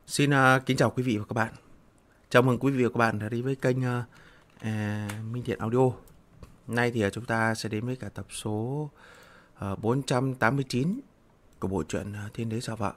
Xin kính chào quý vị và các bạn. Chào mừng quý vị và các bạn đã đến với kênh Minh Thiện Audio. Hôm nay thì chúng ta sẽ đến với cả tập số 489 của bộ truyện Thiên Đế Sao Vợ.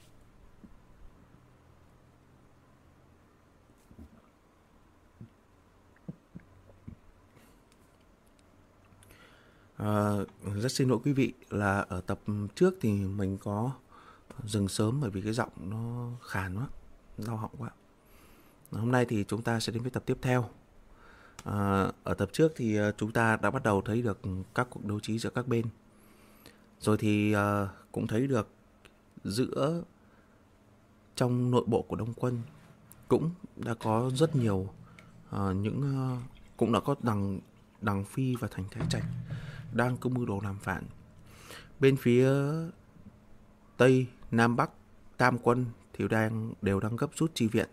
Rất xin lỗi quý vị là ở tập trước thì mình có dừng sớm bởi vì cái giọng nó khàn quá, đau họng quá. Hôm nay thì chúng ta sẽ đến với tập tiếp theo. Ở tập trước thì chúng ta đã bắt đầu thấy được các cuộc đấu trí giữa các bên. Rồi thì cũng thấy được giữa trong nội bộ của Đông Quân cũng đã có rất nhiều cũng đã có Đằng Phi và Thành Thái Trạch đang có mưu đồ làm phản. Bên phía Tây, Nam Bắc, Tam Quân thì đều đang gấp rút chi viện.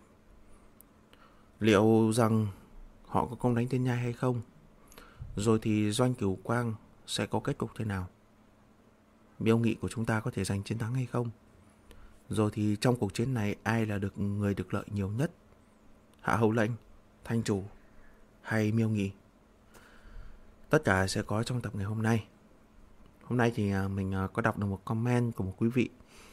Liệu rằng họ có công đánh Tiên Nhai hay không? Rồi thì Doanh Cửu Quang sẽ có kết cục thế nào? Miêu Nghị của chúng ta có thể giành chiến thắng hay không? Rồi thì trong cuộc chiến này ai là người được lợi nhiều nhất? Hạ Hầu Lệnh, Thanh Chủ hay Miêu Nghị? Tất cả sẽ có trong tập ngày hôm nay. Hôm nay thì mình có đọc được một comment của một quý vị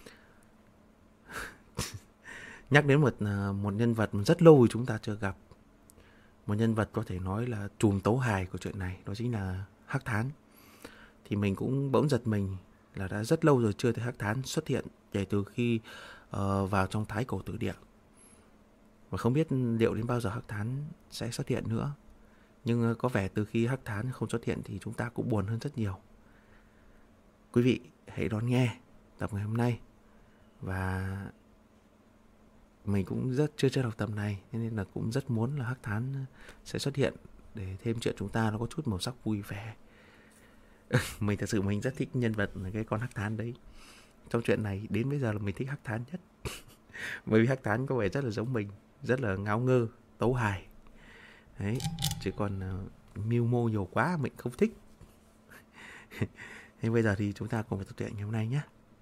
nhắc đến một nhân vật rất lâu rồi chúng ta chưa gặp. Một nhân vật có thể nói là trùm tấu hài của chuyện này, đó chính là Hắc Thán. Thì mình cũng bỗng giật mình là đã rất lâu rồi chưa thấy Hắc Thán xuất hiện kể từ khi vào trong Thái Cổ Tử Địa. Và không biết liệu đến bao giờ Hắc Thán sẽ xuất hiện nữa. Nhưng có vẻ từ khi Hắc Thán không xuất hiện thì chúng ta cũng buồn hơn rất nhiều. Quý vị hãy đón nghe tập ngày hôm nay. Và mình cũng chưa đọc tập này, nên là cũng rất muốn là Hắc Thán sẽ xuất hiện để thêm chuyện chúng ta nó có chút màu sắc vui vẻ. Mình thật sự mình rất thích nhân vật cái con Hắc Thán đấy. Trong chuyện này đến bây giờ là mình thích Hắc Thán nhất. Bởi vì Hắc Thán có vẻ rất là giống mình, rất là ngáo ngơ, tấu hài. Đấy, chứ còn mưu mô nhiều quá mình không thích. Thế bây giờ thì chúng ta cùng với tập truyện ngày hôm nay nhé.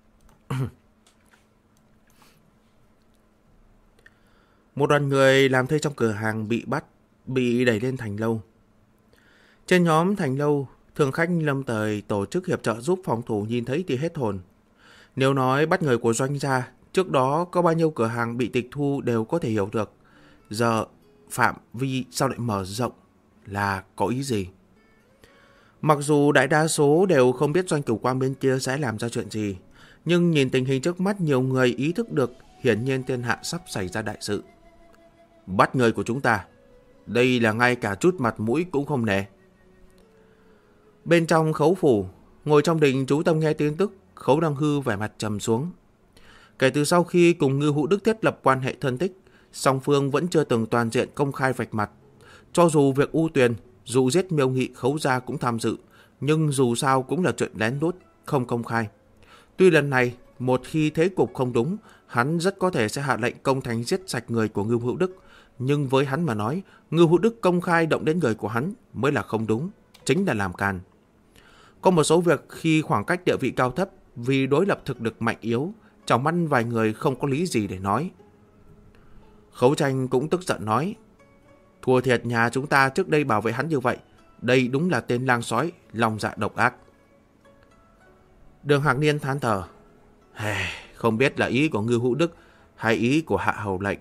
Một đoàn người làm thuê trong cửa hàng bị đẩy lên thành lâu. Trên nhóm thành lâu, thường khách lâm thời tổ chức hiệp trợ giúp phòng thủ nhìn thấy thì hết hồn. Nếu nói bắt người của doanh gia, trước đó có bao nhiêu cửa hàng bị tịch thu đều có thể hiểu được. Giờ phạm vi sao lại mở rộng là có ý gì? Mặc dù đại đa số đều không biết Doanh Cửu Quang bên kia sẽ làm ra chuyện gì, nhưng nhìn tình hình trước mắt nhiều người ý thức được hiển nhiên thiên hạ sắp xảy ra đại sự. Bắt người của chúng ta, đây là ngay cả chút mặt mũi cũng không nể. Bên trong Khấu phủ, ngồi trong đình chú tâm nghe tin tức, Khấu Đăng Hư vẻ mặt trầm xuống. Kể từ sau khi cùng Ngư Hữu Đức thiết lập quan hệ thân thích, song phương vẫn chưa từng toàn diện công khai vạch mặt. Cho dù việc U Tuyền, dù giết Miêu Nghị, Khấu gia cũng tham dự, nhưng dù sao cũng là chuyện lén lút, không công khai. Tuy lần này, một khi thế cục không đúng, hắn rất có thể sẽ hạ lệnh công thành giết sạch người của Ngưu Hữu Đức. Nhưng với hắn mà nói, Ngưu Hữu Đức công khai động đến người của hắn mới là không đúng, chính là làm càn. Có một số việc khi khoảng cách địa vị cao thấp, vì đối lập thực lực mạnh yếu, trong mắt vài người không có lý gì để nói. Khấu Tranh cũng tức giận nói, thua thiệt nhà chúng ta trước đây bảo vệ hắn như vậy, đây đúng là tên lang sói, lòng dạ độc ác. Đường Hạc Niên than thở, không biết là ý của Ngưu Hữu Đức hay ý của Hạ Hầu Lệnh.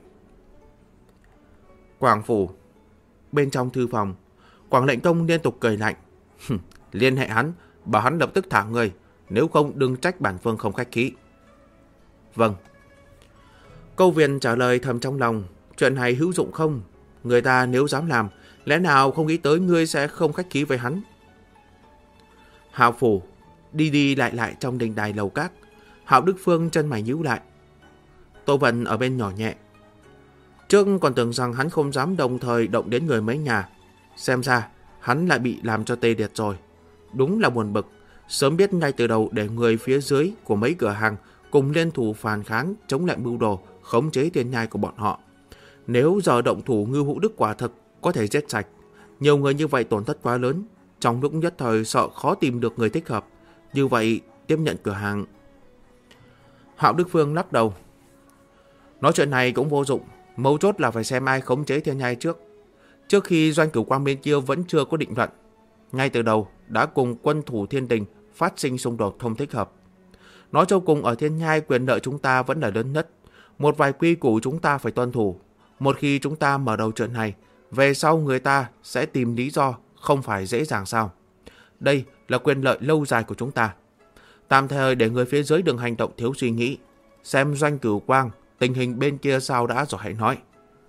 Quảng phủ, bên trong thư phòng, Quảng Lệnh Công liên tục cười lạnh, liên hệ hắn, bảo hắn lập tức thả người, nếu không đừng trách bản phương không khách khí. Vâng. Câu Viên trả lời thầm trong lòng, chuyện này hữu dụng không? Người ta nếu dám làm, lẽ nào không nghĩ tới ngươi sẽ không khách khí với hắn? Hạo phủ, đi lại trong đình đài lầu các, Hạo Đức Phương chân mày nhíu lại. Tô Vận ở bên nhỏ nhẹ. Trước còn tưởng rằng hắn không dám đồng thời động đến người mấy nhà, xem ra hắn lại bị làm cho tê liệt rồi. Đúng là buồn bực, sớm biết ngay từ đầu để người phía dưới của mấy cửa hàng cùng liên thủ phản kháng chống lại mưu đồ khống chế Tiên Nhai của bọn họ. Nếu giờ động thủ, Ngưu Hữu Đức quả thực có thể giết sạch. Nhiều người như vậy tổn thất quá lớn, trong lúc nhất thời sợ khó tìm được người thích hợp. Như vậy tiếp nhận cửa hàng. Hạo Đức Phương lắc đầu. Nói chuyện này cũng vô dụng, mấu chốt là phải xem ai khống chế thiên nhai trước. Trước khi Doanh Cửu Quang bên kia vẫn chưa có định luận, ngay từ đầu đã cùng quân thủ Thiên Đình phát sinh xung đột không thích hợp. Nói cho cùng ở thiên nhai quyền lợi chúng ta vẫn là lớn nhất. Một vài quy củ chúng ta phải tuân thủ. Một khi chúng ta mở đầu chuyện này, về sau người ta sẽ tìm lý do không phải dễ dàng sao. Đây là quyền lợi lâu dài của chúng ta. Tạm thời để người phía dưới đừng hành động thiếu suy nghĩ. Xem Doanh Cửu Quang, tình hình bên kia sao đã rồi hãy nói.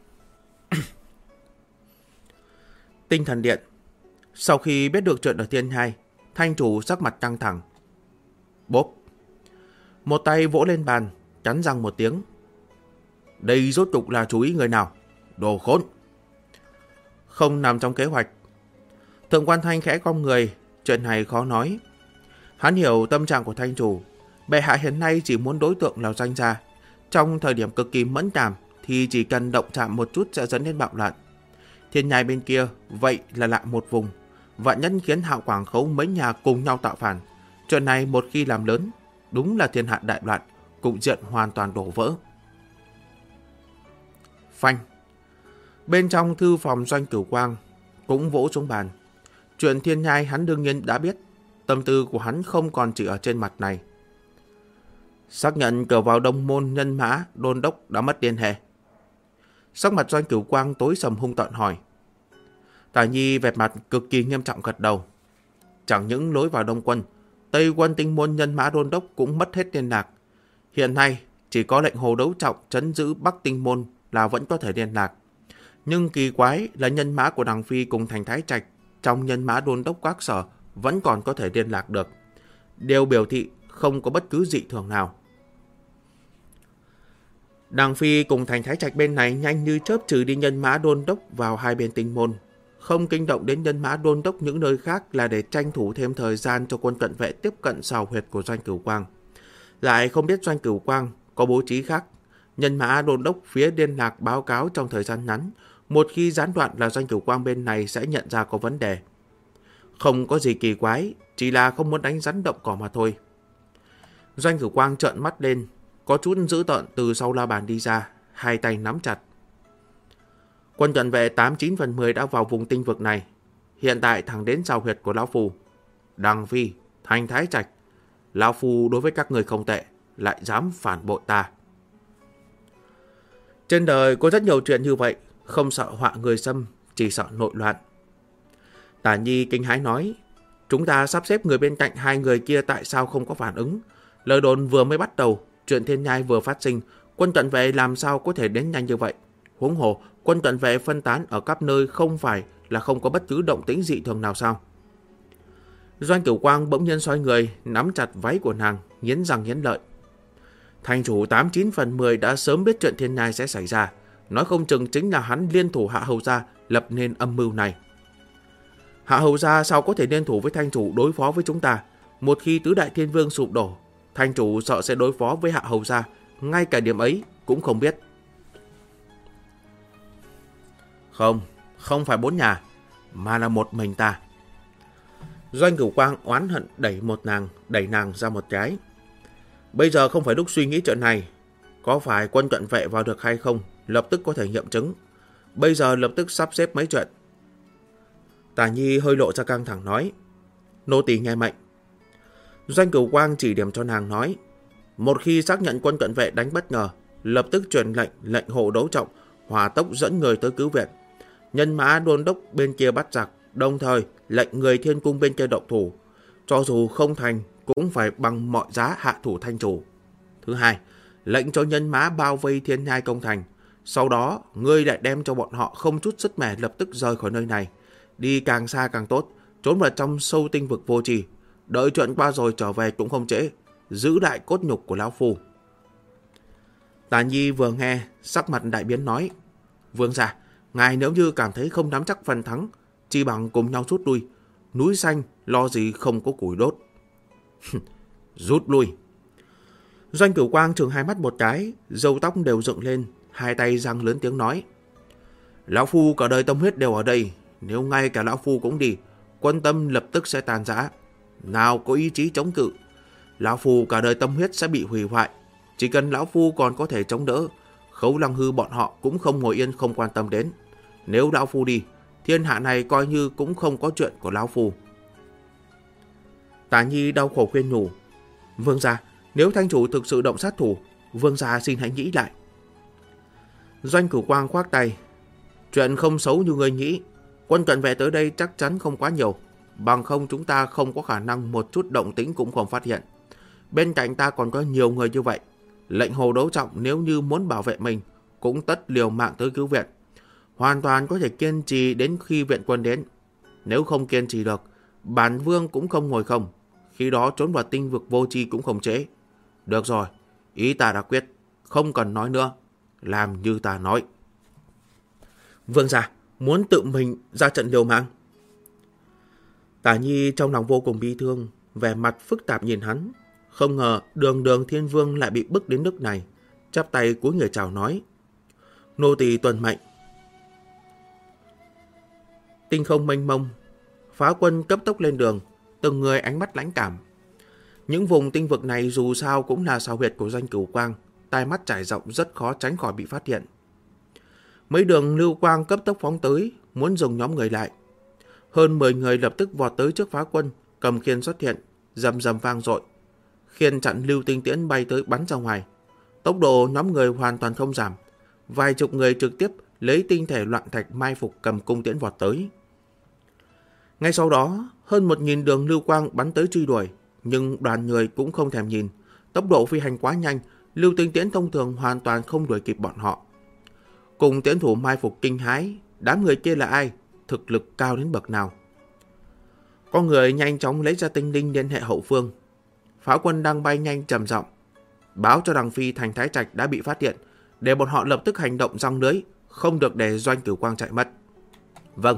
Tinh Thần Điện. Sau khi biết được chuyện ở thiên nhai, thanh chủ sắc mặt căng thẳng. Bốp. Một tay vỗ lên bàn, cắn răng một tiếng. Đây rốt cục là chú ý người nào? Đồ khốn! Không nằm trong kế hoạch. Thượng quan Thanh khẽ cong người, chuyện này khó nói. Hắn hiểu tâm trạng của thanh chủ. Bệ hạ hiện nay chỉ muốn đối tượng là Doanh gia. Trong thời điểm cực kỳ mẫn cảm thì chỉ cần động chạm một chút sẽ dẫn đến bạo loạn. Thiên nhai bên kia vậy là lại một vùng. Vạn nhất khiến Hạo Quảng Khấu mấy nhà cùng nhau tạo phản. Chuyện này một khi làm lớn, đúng là thiên hạ đại loạn, cục diện hoàn toàn đổ vỡ. Phanh. Bên trong thư phòng Doanh Cửu Quang cũng vỗ xuống bàn. Chuyện thiên nhai hắn đương nhiên đã biết. Tâm tư của hắn không còn chỉ ở trên mặt này. Xác nhận cửa vào Đông Môn Nhân Mã đôn đốc đã mất liên hệ. Sắc mặt Doanh Cửu Quang tối sầm hung tợn hỏi. Tả Nhi vẻ mặt cực kỳ nghiêm trọng gật đầu. Chẳng những lối vào Đông Quân, Tây Quân Tinh Môn Nhân Mã đôn đốc cũng mất hết liên lạc. Hiện nay chỉ có lệnh Hồ Đấu Trọng trấn giữ Bắc Tinh Môn là vẫn có thể liên lạc. Nhưng kỳ quái là nhân mã của Đằng Phi cùng Thành Thái Trạch trong nhân mã đôn đốc các sở vẫn còn có thể liên lạc được. Điều biểu thị không có bất cứ dị thường nào. Đằng Phi cùng Thành Thái Trạch bên này nhanh như chớp trừ đi nhân mã đôn đốc vào hai bên Tinh Môn. Không kinh động đến nhân mã đôn đốc những nơi khác là để tranh thủ thêm thời gian cho quân cận vệ tiếp cận sào huyệt của Doanh Cửu Quang. Lại không biết Doanh Cửu Quang có bố trí khác. Nhân mã đôn đốc phía liên lạc báo cáo trong thời gian ngắn. Một khi gián đoạn là Doanh Cửu Quang bên này sẽ nhận ra có vấn đề. Không có gì kỳ quái, chỉ là không muốn đánh rắn động cỏ mà thôi. Doanh Cửu Quang trợn mắt lên, có chút dữ tợn từ sau la bàn đi ra, hai tay nắm chặt. Quân cận vệ 89/10 đã vào vùng tinh vực này. Hiện tại thẳng đến sào huyệt của Lão Phu. Đằng Phi, Thành Thái Trạch, Lão Phu đối với các người không tệ, lại dám phản bội ta. Trên đời có rất nhiều chuyện như vậy, không sợ họa người xâm, chỉ sợ nội loạn. Tả Nhi kinh hãi nói, chúng ta sắp xếp người bên cạnh hai người kia tại sao không có phản ứng? Lời đồn vừa mới bắt đầu, chuyện thiên nhai vừa phát sinh, quân cận vệ làm sao có thể đến nhanh như vậy? Huống hồ, quân cận vệ phân tán ở khắp nơi không phải là không có bất cứ động tĩnh dị thường nào sao? Doanh Cửu Quang bỗng nhiên xoay người, nắm chặt váy của nàng, nghiến răng nghiến lợi. Thành chủ 89/10 đã sớm biết chuyện thiên nhai sẽ xảy ra, nói không chừng chính là hắn liên thủ Hạ Hầu gia lập nên âm mưu này. Hạ Hầu gia sao có thể liên thủ với thành chủ đối phó với chúng ta? Một khi tứ đại thiên vương sụp đổ, thành chủ sợ sẽ đối phó với Hạ Hầu gia, ngay cả điểm ấy cũng không biết. Không phải 4 nhà, mà là một mình ta. Doanh Cửu Quang oán hận đẩy nàng ra một cái. Bây giờ không phải lúc suy nghĩ chuyện này. Có phải quân cận vệ vào được hay không, lập tức có thể nghiệm chứng. Bây giờ lập tức sắp xếp mấy chuyện. Tả Nhi hơi lộ ra căng thẳng nói. Nô tỳ nghe mệnh. Doanh Cửu Quang chỉ điểm cho nàng nói. Một khi xác nhận quân cận vệ đánh bất ngờ, lập tức truyền lệnh Hộ Đấu Trọng hỏa tốc dẫn người tới cứu viện. Nhân mã đôn đốc bên kia bắt giặc, đồng thời lệnh người Thiên Cung bên kia động thủ. Cho dù không thành, cũng phải bằng mọi giá hạ thủ thanh chủ. Thứ hai, lệnh cho nhân mã bao vây thiên nhai công thành. Sau đó, ngươi lại đem cho bọn họ không chút sức mẻ lập tức rời khỏi nơi này. Đi càng xa càng tốt, trốn vào trong sâu tinh vực vô trì. Đợi chuyện qua rồi trở về cũng không trễ. Giữ lại cốt nhục của Lão Phu. Tả Nhi vừa nghe, sắc mặt đại biến nói. Vương gia, ngài nếu như cảm thấy không nắm chắc phần thắng, chỉ bằng cùng nhau rút lui. Núi xanh, lo gì không có củi đốt. Rút lui. Doanh Cửu Quang trừng hai mắt một cái, râu tóc đều dựng lên, hai tay giang lớn tiếng nói. Lão Phu cả đời tâm huyết đều ở đây, nếu ngay cả Lão Phu cũng đi, quân tâm lập tức sẽ tàn rã. Nào có ý chí chống cự, Lão Phu cả đời tâm huyết sẽ bị hủy hoại. Chỉ cần Lão Phu còn có thể chống đỡ, Khấu Lăng Hư bọn họ cũng không ngồi yên không quan tâm đến. Nếu lão phu đi, thiên hạ này coi như cũng không có chuyện của lão phu. Tả Nhi đau khổ khuyên nhủ. Vương gia, nếu Thanh chủ thực sự động sát thủ, vương gia xin hãy nghĩ lại. Doanh Cửu Quang khoác tay. Chuyện không xấu như người nghĩ. Quân cận vệ tới đây chắc chắn không quá nhiều. Bằng không chúng ta không có khả năng một chút động tĩnh cũng không phát hiện. Bên cạnh ta còn có nhiều người như vậy. Lệnh Hồ Đấu Trọng nếu như muốn bảo vệ mình cũng tất liều mạng tới cứu viện. Hoàn toàn có thể kiên trì đến khi viện quân đến. Nếu không kiên trì được, bản vương cũng không ngồi không. Khi đó trốn vào tinh vực vô tri cũng không trễ. Được rồi, ý ta đã quyết. Không cần nói nữa. Làm như ta nói. Vương gia, muốn tự mình ra trận liều mạng. Tả Nhi trong lòng vô cùng bi thương, vẻ mặt phức tạp nhìn hắn. Không ngờ Đường Thiên Vương lại bị bức đến nước này. Chắp tay cúi người chào nói. Nô tỳ tuân mệnh. Tinh không mênh mông, phá quân cấp tốc lên đường, từng người ánh mắt lãnh cảm. Những vùng tinh vực này dù sao cũng là sao huyệt của Doanh Cửu Quang, tai mắt trải rộng rất khó tránh khỏi bị phát hiện. Mấy đường lưu quang cấp tốc phóng tới, muốn dùng nhóm người lại. Hơn 10 người lập tức vọt tới trước phá quân, cầm khiên xuất hiện, rầm rầm vang dội. Khiên chặn lưu tinh tiễn bay tới bắn ra ngoài. Tốc độ nhóm người hoàn toàn không giảm. Vài chục người trực tiếp lấy tinh thể loạn thạch mai phục cầm cung tiễn vọt tới. Ngay sau đó, hơn 1000 đường lưu quang bắn tới truy đuổi, nhưng đoàn người cũng không thèm nhìn. Tốc độ phi hành quá nhanh, lưu tinh tiễn thông thường hoàn toàn không đuổi kịp bọn họ. Cùng tiễn thủ mai phục kinh hãi, đám người kia là ai? Thực lực cao đến bậc nào? Có người nhanh chóng lấy ra tinh linh liên hệ hậu phương. Phá quân đang bay nhanh trầm giọng báo cho Đằng Phi thành Thái Trạch đã bị phát hiện, để bọn họ lập tức hành động giăng lưới, không được để Doanh Cửu Quang chạy mất. Vâng.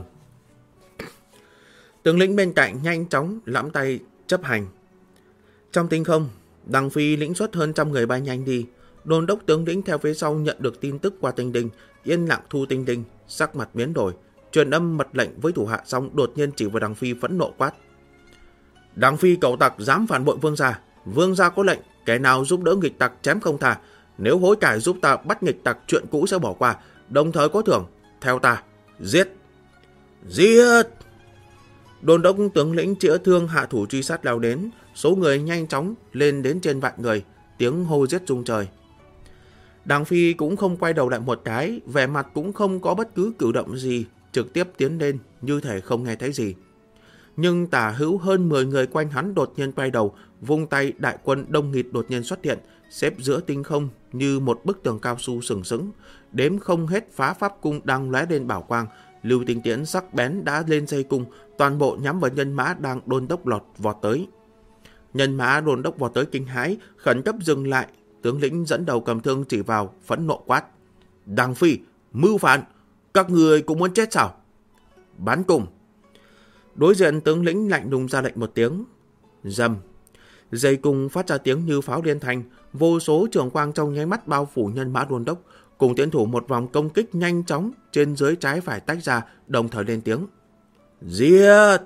Tướng lĩnh bên cạnh nhanh chóng lẫm tay chấp hành. Trong tinh không, Đằng Phi lĩnh xuất hơn trăm người bay nhanh đi. Đôn đốc tướng lĩnh theo phía sau nhận được tin tức qua tinh đinh, yên lặng thu tinh đinh, sắc mặt biến đổi, truyền âm mật lệnh với thủ hạ xong đột nhiên chỉ vào Đằng Phi phẫn nộ quát. Đằng Phi cẩu tặc dám phản bội vương gia. Vương gia có lệnh, kẻ nào giúp đỡ nghịch tặc chém không tha. Nếu hối cải giúp ta bắt nghịch tặc, chuyện cũ sẽ bỏ qua, đồng thời có thưởng. Theo ta, giết. Giết! Đôn đốc tướng lĩnh chữa thương hạ thủ truy sát lao đến, số người nhanh chóng lên đến trên vạn người, tiếng hô giết rung trời. Đằng Phi cũng không quay đầu lại một cái, vẻ mặt cũng không có bất cứ cử động gì, trực tiếp tiến lên như thể không nghe thấy gì. Nhưng tả hữu hơn 10 người quanh hắn đột nhiên quay đầu, vung tay, đại quân đông nghịt đột nhiên xuất hiện, xếp giữa tinh không như một bức tường cao su sừng sững, đếm không hết phá pháp cung đang lóe lên bảo quang, lưu tinh tiễn sắc bén đã lên dây cung, toàn bộ nhắm vào nhân mã đang đôn đốc lọt vọt tới. Nhân mã đôn đốc vọt tới kinh hãi, khẩn cấp dừng lại, tướng lĩnh dẫn đầu cầm thương chỉ vào, phẫn nộ quát. Đằng Phi, mưu phản, các người cũng muốn chết sao? Bắn cùng. Đối diện tướng lĩnh lạnh lùng ra lệnh một tiếng. Rầm. Dây cung phát ra tiếng như pháo liên thanh, vô số trường quang trong nháy mắt bao phủ nhân mã đôn đốc, cùng tiến thủ một vòng công kích nhanh chóng trên dưới trái phải tách ra, đồng thời lên tiếng. Giết!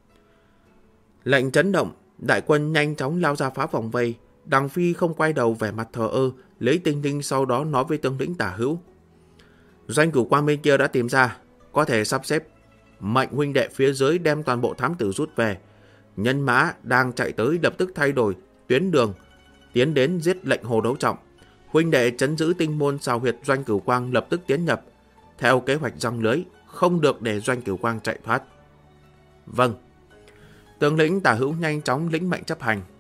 Lệnh chấn động, đại quân nhanh chóng lao ra phá vòng vây. Đằng Phi không quay đầu, vẻ mặt thờ ơ, lấy tinh linh, sau đó nói với tướng lĩnh tả hữu. Doanh Cửu Quang bên kia đã tìm ra, có thể sắp xếp. Mệnh huynh đệ phía dưới đem toàn bộ thám tử rút về. Nhân mã đang chạy tới lập tức thay đổi tuyến đường, tiến đến giết lệnh Hồ Đấu Trọng. Huynh đệ trấn giữ tinh môn xào huyệt Doanh Cửu Quang lập tức tiến nhập, theo kế hoạch giăng lưới, không được để Doanh Cửu Quang chạy thoát. Vâng. Tướng lĩnh tả hữu nhanh chóng lĩnh mệnh chấp hành.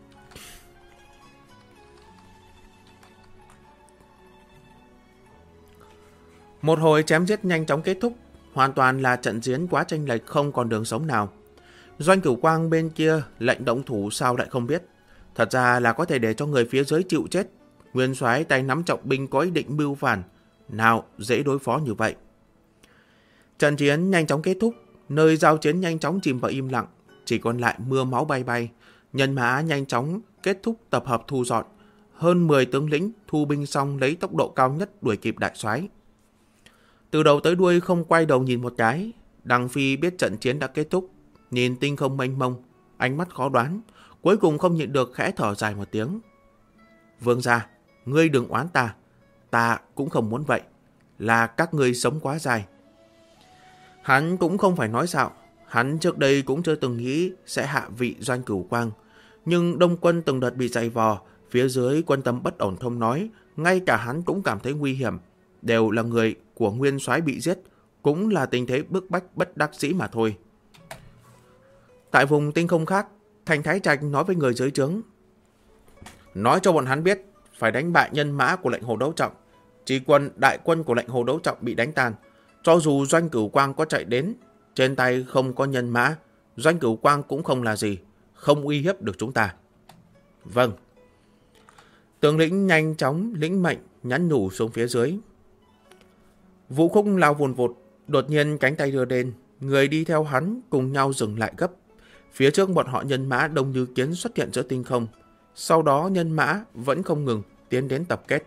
Một hồi chém giết nhanh chóng kết thúc, hoàn toàn là trận chiến quá chênh lệch, không còn đường sống nào. Doanh Cửu Quang bên kia lệnh động thủ sao lại không biết. Thật ra là có thể để cho người phía dưới chịu chết. Nguyên soái tay nắm trọng binh có ý định mưu phản, nào dễ đối phó như vậy. Trận chiến nhanh chóng kết thúc, nơi giao chiến nhanh chóng chìm vào im lặng, chỉ còn lại mưa máu bay bay. Nhân mã nhanh chóng kết thúc tập hợp thu dọn. Hơn 10 tướng lĩnh thu binh xong lấy tốc độ cao nhất đuổi kịp đại soái. Từ đầu tới đuôi không quay đầu nhìn một cái. Đằng Phi biết trận chiến đã kết thúc, nhìn tinh không mênh mông, ánh mắt khó đoán, cuối cùng không nhịn được khẽ thở dài một tiếng. Vương gia, ngươi đừng oán ta. ta cũng không muốn vậy. Là các ngươi sống quá dài. Hắn cũng không phải nói xạo. Hắn trước đây cũng chưa từng nghĩ sẽ hạ vị Doanh Cửu Quang. Nhưng Đông quân từng đợt bị dày vò, phía dưới quân tâm bất ổn không nói, ngay cả hắn cũng cảm thấy nguy hiểm. Đều là người của nguyên soái bị giết, cũng là tình thế bức bách bất đắc dĩ mà thôi. Tại vùng tinh không khác, Thành Thái Trạch nói với người dưới trướng. Nói cho bọn hắn biết, phải đánh bại nhân mã của lệnh Hồ Đấu Trọng. Chỉ đại quân của lệnh Hồ Đấu Trọng bị đánh tan. Cho dù Doanh Cửu Quang có chạy đến, trên tay không có nhân mã, Doanh Cửu Quang cũng không là gì, không uy hiếp được chúng ta. Vâng. Tướng lĩnh nhanh chóng lĩnh mệnh nhắn nhủ xuống phía dưới. Vũ Khúc lao vùn vụt, đột nhiên cánh tay đưa lên, người đi theo hắn cùng nhau dừng lại gấp. Phía trước bọn họ nhân mã đông như kiến xuất hiện giữa tinh không. Sau đó nhân mã vẫn không ngừng tiến đến tập kết.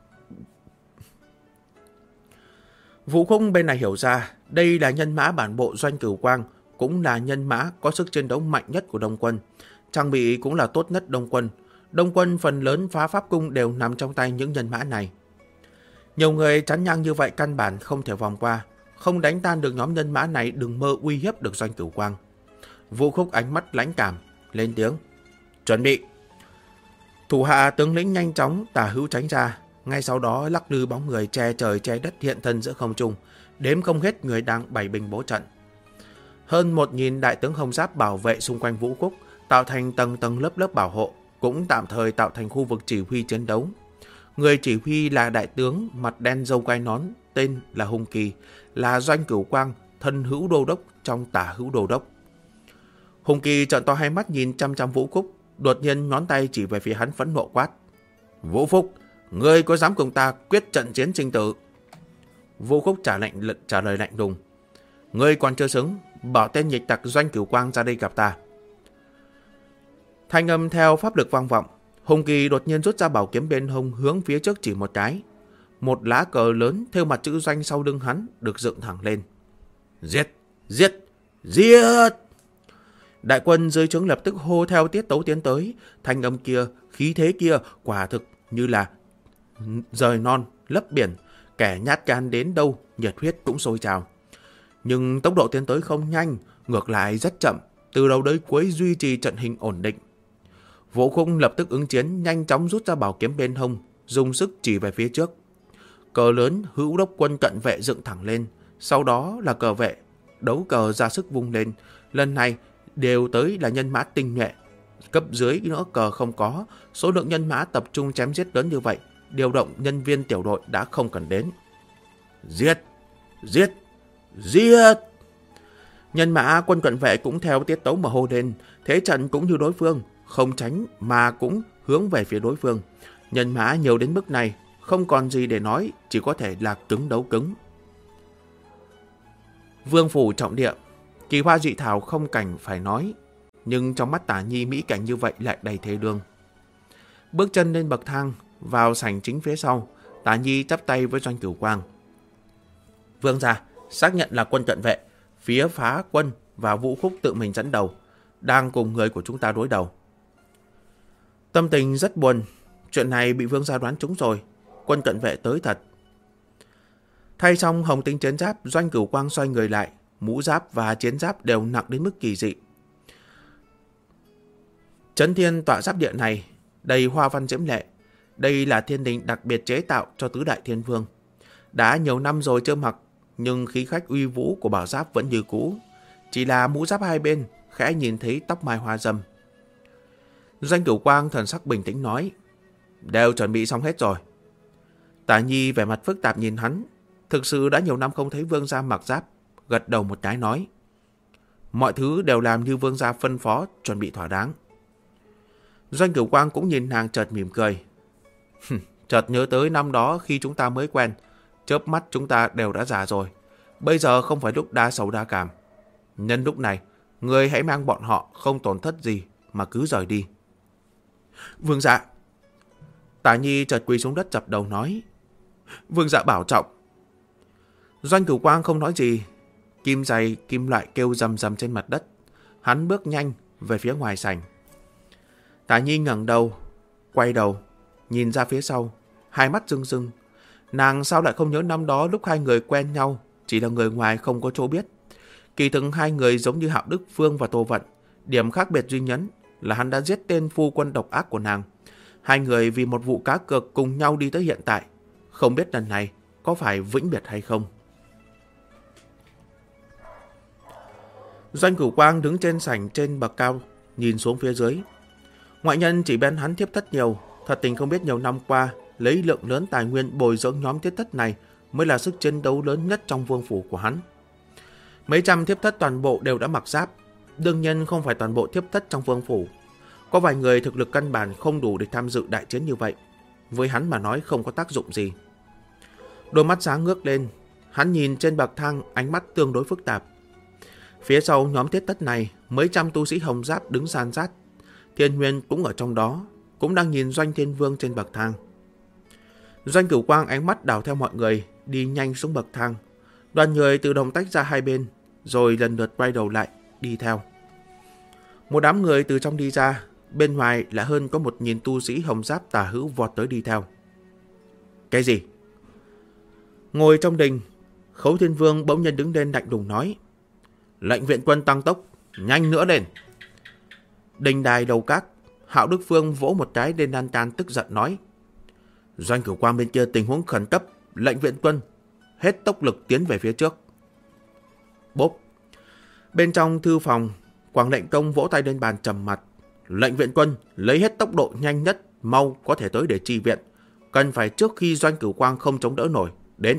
Vũ Khúc bên này hiểu ra đây là nhân mã bản bộ Doanh Cửu Quang, cũng là nhân mã có sức chiến đấu mạnh nhất của Đông quân. Trang bị cũng là tốt nhất Đông quân. Đông quân phần lớn phá pháp cung đều nằm trong tay những nhân mã này. Nhiều người chắn nhang như vậy căn bản không thể vòng qua. Không đánh tan được nhóm nhân mã này, đừng mơ uy hiếp được Doanh Cửu Quang. Vũ Khúc ánh mắt lãnh cảm, lên tiếng. Chuẩn bị. Thủ hạ tướng lĩnh nhanh chóng tả hữu tránh ra. Ngay sau đó lắc lư bóng người che trời che đất hiện thân giữa không trung. Đếm không hết người đang bày binh bố trận. Hơn 1000 đại tướng hồng giáp bảo vệ xung quanh Vũ Khúc, tạo thành tầng tầng lớp lớp bảo hộ, cũng tạm thời tạo thành khu vực chỉ huy chiến đấu. Người chỉ huy là đại tướng mặt đen râu quai nón, tên là Hùng Kỳ, là Doanh Cửu Quang, thân hữu đô đốc trong tả hữu đô đốc. Hùng Kỳ trợn to hai mắt nhìn chăm chăm Vũ Khúc, đột nhiên ngón tay chỉ về phía hắn phẫn nộ quát. Vũ Khúc, ngươi có dám cùng ta quyết trận chiến sinh tử? Vũ Khúc trả lời lạnh lùng. Ngươi còn chưa xứng, bảo tên nghịch tặc Doanh Cửu Quang ra đây gặp ta. Thanh âm theo pháp lực vang vọng. Hùng Kỳ đột nhiên rút ra bảo kiếm bên hông, hướng phía trước chỉ một cái. Một lá cờ lớn thêu mặt chữ Doanh sau lưng hắn được dựng thẳng lên. Giết! Giết! Giết! Đại quân dưới trướng lập tức hô theo tiết tấu tiến tới. Thanh âm kia, khí thế kia quả thực như là rời non lấp biển. Kẻ nhát gan đến đâu, nhiệt huyết cũng sôi trào. Nhưng tốc độ tiến tới không nhanh, ngược lại rất chậm, từ đầu tới cuối duy trì trận hình ổn định. Vũ Khúc lập tức ứng chiến, nhanh chóng rút ra bảo kiếm bên hông, dùng sức chỉ về phía trước. Cờ lớn hữu đốc quân cận vệ dựng thẳng lên, sau đó là cờ vệ, đấu cờ ra sức vung lên. Lần này đều tới là nhân mã tinh nhuệ, cấp dưới nữa cờ không có, số lượng nhân mã tập trung chém giết lớn như vậy, điều động nhân viên tiểu đội đã không cần đến. Giết! Giết! Giết! Nhân mã quân cận vệ cũng theo tiết tấu mà hô lên, thế trận cũng như đối phương, không tránh mà cũng hướng về phía đối phương. Nhân mã nhiều đến mức này, không còn gì để nói, chỉ có thể là cứng đấu cứng. Vương phủ trọng địa, kỳ hoa dị thảo không cảnh phải nói, nhưng trong mắt Tả Nhi mỹ cảnh như vậy lại đầy thế đương. Bước chân lên bậc thang, vào sảnh chính phía sau, Tả Nhi chắp tay với Doanh Cửu Quang. Vương gia, xác nhận là quân cận vệ, phía phá quân và Vũ Khúc tự mình dẫn đầu, đang cùng người của chúng ta đối đầu. Tâm tình rất buồn, chuyện này bị vương gia đoán trúng rồi, quân cận vệ tới thật. Thay xong hồng tinh chiến giáp, Doanh Cửu Quang xoay người lại, mũ giáp và chiến giáp đều nặng đến mức kỳ dị. Chấn thiên tọa giáp địa này đầy hoa văn diễm lệ, đây là thiên đình đặc biệt chế tạo cho tứ đại thiên vương. Đã nhiều năm rồi chưa mặc, nhưng khí khách uy vũ của bảo giáp vẫn như cũ, chỉ là mũ giáp hai bên khẽ nhìn thấy tóc mai hoa râm. Doanh Cửu Quang thần sắc bình tĩnh nói, đều chuẩn bị xong hết rồi. Tả Nhi vẻ mặt phức tạp nhìn hắn, thực sự đã nhiều năm không thấy vương gia mặc giáp, gật đầu một cái nói, mọi thứ đều làm như vương gia phân phó, chuẩn bị thỏa đáng. Doanh Cửu Quang cũng nhìn nàng chợt mỉm cười. Chợt nhớ tới năm đó khi chúng ta mới quen, chớp mắt chúng ta đều đã già rồi, bây giờ không phải lúc đa sầu đa cảm. Nhân lúc này, người hãy mang bọn họ không tổn thất gì mà cứ rời đi. Vương dạ. Tả Nhi chợt quỳ xuống đất chập đầu nói, vương dạ bảo trọng. Doanh Cửu Quang không nói gì, kim giày kim loại kêu rầm rầm trên mặt đất. Hắn bước nhanh về phía ngoài sảnh. Tả Nhi ngẩng đầu, quay đầu, nhìn ra phía sau, hai mắt rưng rưng. Nàng sao lại không nhớ năm đó lúc hai người quen nhau, chỉ là người ngoài không có chỗ biết. Kỳ thực hai người giống như Hạo Đức Phương và Tô Vận. Điểm khác biệt duy nhất là hắn đã giết tên phu quân độc ác của nàng. Hai người vì một vụ cá cược cùng nhau đi tới hiện tại. Không biết lần này có phải vĩnh biệt hay không. Doanh Cửu Quang đứng trên sảnh trên bậc cao, nhìn xuống phía dưới. Ngoại nhân chỉ bên hắn thiếp thất nhiều, thật tình không biết nhiều năm qua, lấy lượng lớn tài nguyên bồi dưỡng nhóm thiếp thất này mới là sức chiến đấu lớn nhất trong vương phủ của hắn. Mấy trăm thiếp thất toàn bộ đều đã mặc giáp, đương nhiên không phải toàn bộ thiếp thất trong vương phủ. Có vài người thực lực căn bản không đủ để tham dự đại chiến như vậy, với hắn mà nói không có tác dụng gì. Đôi mắt sáng ngước lên, hắn nhìn trên bậc thang, ánh mắt tương đối phức tạp. Phía sau nhóm thiết tất này, mấy trăm tu sĩ hồng giáp đứng san sát. Thiên Nguyên cũng ở trong đó, cũng đang nhìn Doanh Thiên Vương trên bậc thang. Doanh Cửu Quang ánh mắt đảo theo mọi người, đi nhanh xuống bậc thang. Đoàn người tự động tách ra hai bên, rồi lần lượt quay đầu lại, đi theo. Một đám người từ trong đi ra, bên ngoài là hơn có 1000 tu sĩ hồng giáp tả hữu vọt tới đi theo. Cái gì? Ngồi trong đình, Khấu Thiên Vương bỗng nhiên đứng lên lạnh lùng nói: lệnh viện quân tăng tốc, nhanh nữa lên. Đình đài đầu các, Hạo Đức Phương vỗ một cái lên lan can tức giận nói: Doanh Cửu Quang bên kia tình huống khẩn cấp, lệnh viện quân hết tốc lực tiến về phía trước. Bốp. Bên trong thư phòng, Quảng lệnh công vỗ tay lên bàn trầm mặt: lệnh viện quân lấy hết tốc độ nhanh nhất, mau có thể tới để chi viện, cần phải trước khi Doanh Cửu Quang không chống đỡ nổi, đến.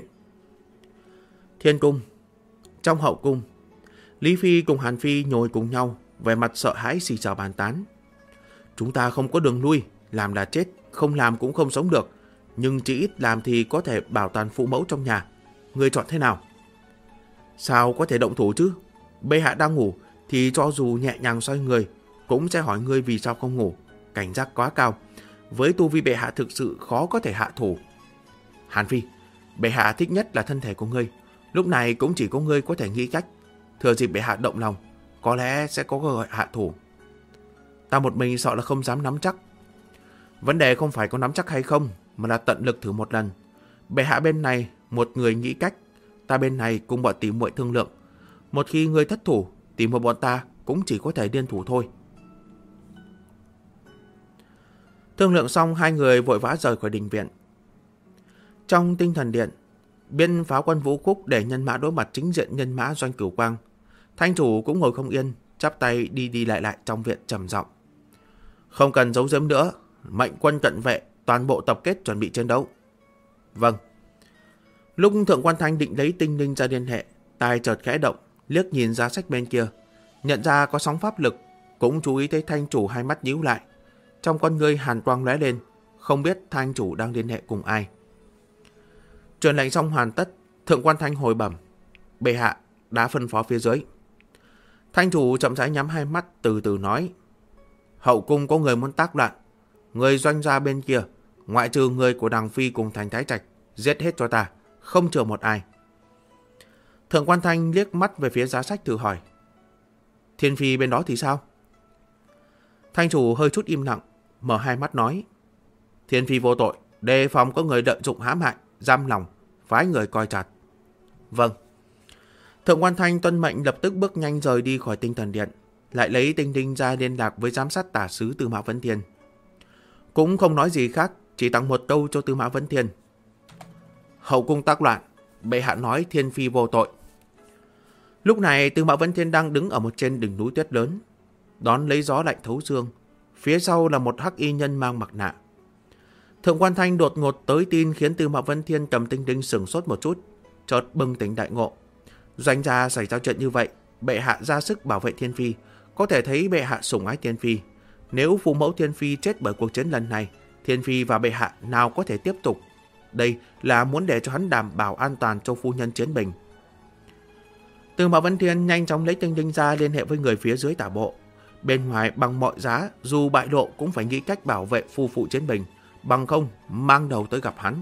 Thiên cung. Trong hậu cung, Lý Phi cùng Hàn Phi ngồi cùng nhau, vẻ mặt sợ hãi xì xào bàn tán. Chúng ta không có đường lui, làm là chết, không làm cũng không sống được, nhưng chỉ ít làm thì có thể bảo toàn phụ mẫu trong nhà. Ngươi chọn thế nào? Sao có thể động thủ chứ? Bệ hạ đang ngủ thì cho dù nhẹ nhàng xoay người cũng sẽ hỏi ngươi vì sao không ngủ. Cảnh giác quá cao, với tu vi bệ hạ thực sự khó có thể hạ thủ. Hàn Phi, bệ hạ thích nhất là thân thể của ngươi, lúc này cũng chỉ có ngươi có thể nghĩ cách. Thừa dịp bệ hạ động lòng, có lẽ sẽ có cơ hội hạ thủ. Ta một mình sợ là không dám nắm chắc. Vấn đề không phải có nắm chắc hay không, mà là tận lực thử một lần. Bệ hạ bên này một người nghĩ cách, ta bên này cùng bọn tỷ muội thương lượng. Một khi ngươi thất thủ, tỷ muội bọn ta cũng chỉ có thể liên thủ thôi. Thương lượng xong, hai người vội vã rời khỏi đình viện. Trong tinh thần điện, biên pháo quân Vũ Khúc để nhân mã đối mặt chính diện nhân mã Doanh Cửu Quang. Thanh chủ cũng ngồi không yên, chắp tay đi đi lại lại trong viện trầm giọng: không cần giấu giếm nữa, mệnh quân cận vệ toàn bộ tập kết chuẩn bị chiến đấu. Vâng. Lúc Thượng Quan Thanh định lấy tinh linh ra liên hệ, tai chợt khẽ động, liếc nhìn giá sách bên kia, nhận ra có sóng pháp lực, cũng chú ý thấy thanh chủ hai mắt nhíu lại, trong con ngươi hàn quang lóe lên, không biết thanh chủ đang liên hệ cùng ai. Truyền lệnh xong hoàn tất, Thượng Quan Thanh hồi bẩm: bệ hạ đã phân phó phía dưới. Thanh chủ chậm rãi nhắm hai mắt, từ từ nói: hậu cung có người muốn tác loạn, người Doanh gia bên kia, ngoại trừ người của Đằng Phi cùng Thành Thái Trạch, giết hết cho ta, không chừa một ai. Thượng Quan Thanh liếc mắt về phía giá sách thử hỏi: Thiên Phi bên đó thì sao? Thanh chủ hơi chút im lặng, mở hai mắt nói: Thiên Phi vô tội, đề phòng có người lợi dụng hãm hại, giam lòng, phái người coi chặt. Vâng. Thượng Quan Thanh tuân mệnh lập tức bước nhanh rời đi khỏi tinh thần điện, lại lấy tinh linh ra liên lạc với giám sát tả sứ Tư Mã Vấn Thiên. Cũng không nói gì khác, chỉ tặng một câu cho Tư Mã Vấn Thiên: hậu cung tác loạn, bệ hạ nói Thiên Phi vô tội. Lúc này Tư Mã Vấn Thiên đang đứng ở một trên đỉnh núi tuyết lớn, đón lấy gió lạnh thấu xương. Phía sau là một hắc y nhân mang mặt nạ. Thượng Quan Thanh đột ngột tới tin khiến Tư Mã Vấn Thiên cầm tinh linh sửng sốt một chút, chợt bừng tỉnh đại ngộ. Doanh gia xảy ra chuyện như vậy, bệ hạ ra sức bảo vệ Thiên Phi, có thể thấy bệ hạ sủng ái Thiên Phi. Nếu phụ mẫu Thiên Phi chết bởi cuộc chiến lần này, Thiên Phi và bệ hạ nào có thể tiếp tục. Đây là muốn để cho hắn đảm bảo an toàn cho phu nhân chiến bình. Tư Mã Vấn Thiên nhanh chóng lấy tinh linh ra liên hệ với người phía dưới tả bộ. Bên ngoài bằng mọi giá, dù bại lộ cũng phải nghĩ cách bảo vệ phu phụ chiến bình, bằng không mang đầu tới gặp hắn.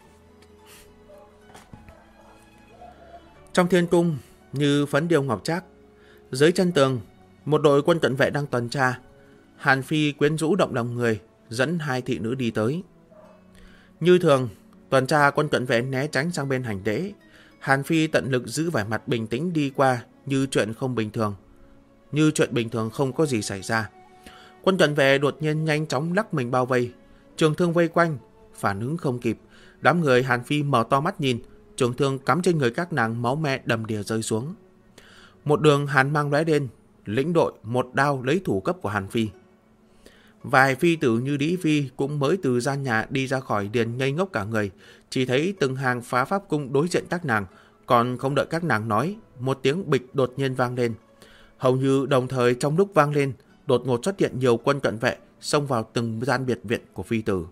Trong thiên cung, như phấn điêu ngọc trác, dưới chân tường, một đội quân cận vệ đang tuần tra. Hàn Phi quyến rũ động lòng người, dẫn hai thị nữ đi tới. Như thường, Tuần tra quân cận vệ né tránh sang bên hành lễ. Hàn Phi tận lực giữ vẻ mặt bình tĩnh đi qua như chuyện bình thường không có gì xảy ra. Quân cận vệ đột nhiên nhanh chóng lắc mình bao vây, trường thương vây quanh, phản ứng không kịp. Đám người Hàn Phi mở to mắt nhìn, trường thương cắm trên người các nàng, máu me đầm đìa rơi xuống. Một đường hàn mang lóe lên, lĩnh đội một đao lấy thủ cấp của Hàn Phi. Vài phi tử như Đĩ Phi cũng mới từ gian nhà đi ra khỏi liền ngây ngốc cả người, chỉ thấy từng hàng phá pháp cung đối diện các nàng, còn không đợi các nàng nói, một tiếng bịch đột nhiên vang lên. Hầu như đồng thời trong lúc vang lên, đột ngột xuất hiện nhiều quân cận vệ xông vào từng gian biệt viện của phi tử.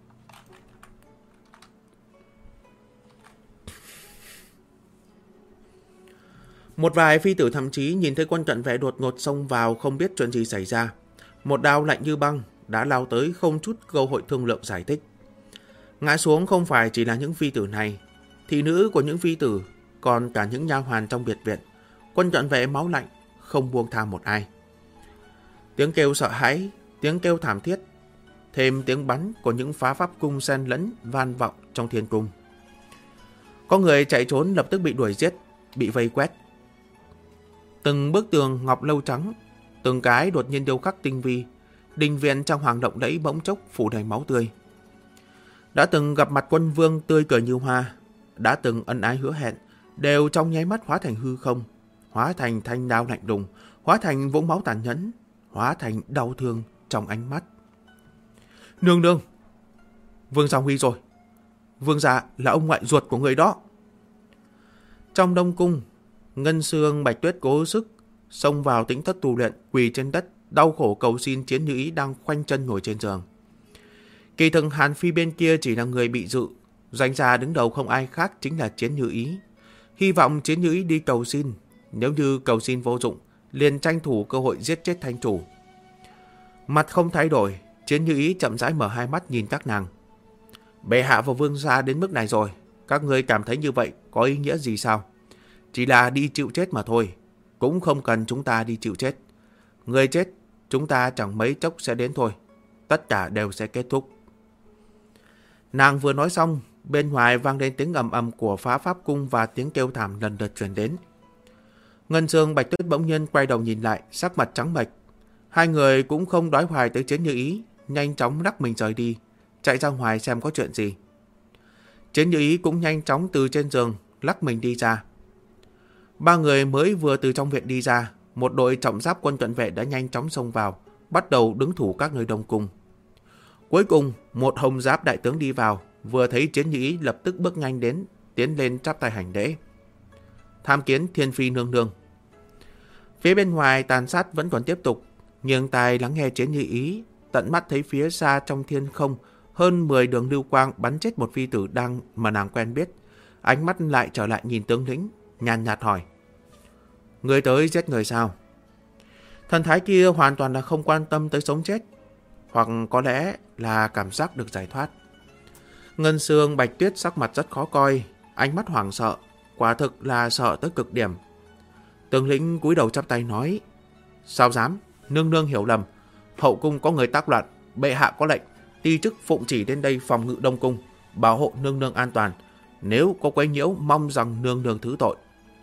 Một vài phi tử thậm chí nhìn thấy quân cận vệ đột ngột xông vào không biết chuyện gì xảy ra. Một đao lạnh như băng đã lao tới không chút cơ hội thương lượng giải thích. Ngã xuống không phải chỉ là những phi tử này, thị nữ của những phi tử, còn cả những nha hoàn trong biệt viện. Quân cận vệ máu lạnh, không buông tha một ai. Tiếng kêu sợ hãi, tiếng kêu thảm thiết, thêm tiếng bắn của những phá pháp cung xen lẫn van vọng trong thiên cung. Có người chạy trốn lập tức bị đuổi giết, bị vây quét. Từng bức tường ngọc lâu trắng, từng cái đột nhiên điêu khắc tinh vi, đình viện trong hoàng động đẫy bỗng chốc phủ đầy máu tươi. Đã từng gặp mặt quân vương tươi cười như hoa, đã từng ân ái hứa hẹn, đều trong nháy mắt hóa thành hư không, hóa thành thanh đao lạnh lùng, hóa thành vũng máu tàn nhẫn, hóa thành đau thương trong ánh mắt. Nương nương, vương gia nguy rồi, vương gia là ông ngoại ruột của người đó. Trong đông cung, Ngân Sương Bạch Tuyết cố sức xông vào tĩnh thất tu luyện, quỳ trên đất đau khổ cầu xin Chiến Như Ý đang khoanh chân ngồi trên giường. Kỳ thực Hàn Phi bên kia chỉ là người bị dụ, doanh gia đứng đầu không ai khác chính là Chiến Như Ý. Hy vọng Chiến Như Ý đi cầu xin, nếu như cầu xin vô dụng, liền tranh thủ cơ hội giết chết thanh chủ. Mặt không thay đổi, Chiến Như Ý chậm rãi mở hai mắt nhìn các nàng. Bệ hạ và vương gia đến mức này rồi, các ngươi cảm thấy như vậy có ý nghĩa gì sao? Chỉ là đi chịu chết mà thôi, cũng không cần chúng ta đi chịu chết. Người chết, chúng ta chẳng mấy chốc sẽ đến thôi, tất cả đều sẽ kết thúc. Nàng vừa nói xong, bên ngoài vang lên tiếng ầm ầm của phá pháp cung và tiếng kêu thảm lần lượt truyền đến. Ngân Sương Bạch Tuyết bỗng nhiên quay đầu nhìn lại, sắc mặt trắng bệch. Hai người cũng không đoái hoài tới Chiến Như Ý, nhanh chóng lắc mình rời đi, chạy ra ngoài xem có chuyện gì. Chiến Như Ý cũng nhanh chóng từ trên giường lắc mình đi ra. Ba người mới vừa từ trong viện đi ra, một đội trọng giáp quân cận vệ đã nhanh chóng xông vào, bắt đầu đứng thủ các nơi đông cung. Cuối cùng, một hồng giáp đại tướng đi vào, vừa thấy Chiến Như Ý lập tức bước nhanh đến, tiến lên chắp tay hành lễ. Tham kiến Thiên Phi nương nương. Phía bên ngoài tàn sát vẫn còn tiếp tục, nghiêng tai lắng nghe Chiến Như Ý, tận mắt thấy phía xa trong thiên không hơn 10 đường lưu quang bắn chết một phi tử đang mà nàng quen biết. Ánh mắt lại trở lại nhìn tướng lĩnh, nhàn nhạt hỏi: người tới giết người sao? Thần thái kia hoàn toàn là không quan tâm tới sống chết, hoặc có lẽ là cảm giác được giải thoát. Ngân Sương Bạch Tuyết sắc mặt rất khó coi, ánh mắt hoảng sợ, quả thực là sợ tới cực điểm. Tướng lĩnh cúi đầu chắp tay nói: sao dám, nương nương hiểu lầm, hậu cung có người tác loạn, bệ hạ có lệnh, ti chức phụng chỉ đến đây phòng ngự đông cung, bảo hộ nương nương an toàn, nếu có quấy nhiễu mong rằng nương nương thứ tội.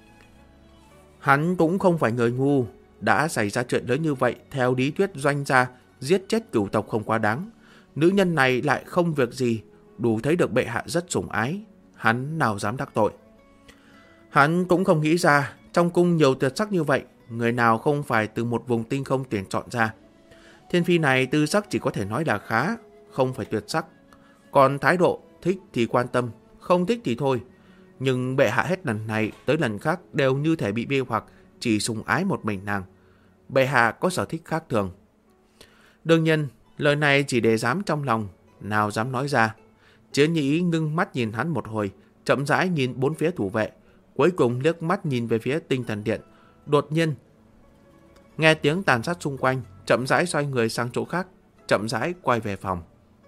Hắn cũng không phải người ngu, đã xảy ra chuyện lớn như vậy, theo lý thuyết doanh gia giết chết cửu tộc không quá đáng. Nữ nhân này lại không việc gì, đủ thấy được bệ hạ rất sủng ái, hắn nào dám đắc tội. Hắn cũng không nghĩ ra, trong cung nhiều tuyệt sắc như vậy, người nào không phải từ một vùng tinh không tuyển chọn ra. Thiên phi này tư sắc chỉ có thể nói là khá, không phải tuyệt sắc. Còn thái độ thích thì quan tâm, không thích thì thôi. Nhưng bệ hạ hết lần này tới lần khác đều như thể bị mê hoặc, chỉ sủng ái một mình nàng. Bệ hạ có sở thích khác thường. Đương nhiên, lời này chỉ để dám trong lòng, nào dám nói ra. Chiến Như Ý ngưng mắt nhìn hắn một hồi, chậm rãi nhìn bốn phía thủ vệ, cuối cùng liếc mắt nhìn về phía Tinh Thần Điện. Đột nhiên, nghe tiếng tàn sát xung quanh, chậm rãi xoay người sang chỗ khác, chậm rãi quay về phòng.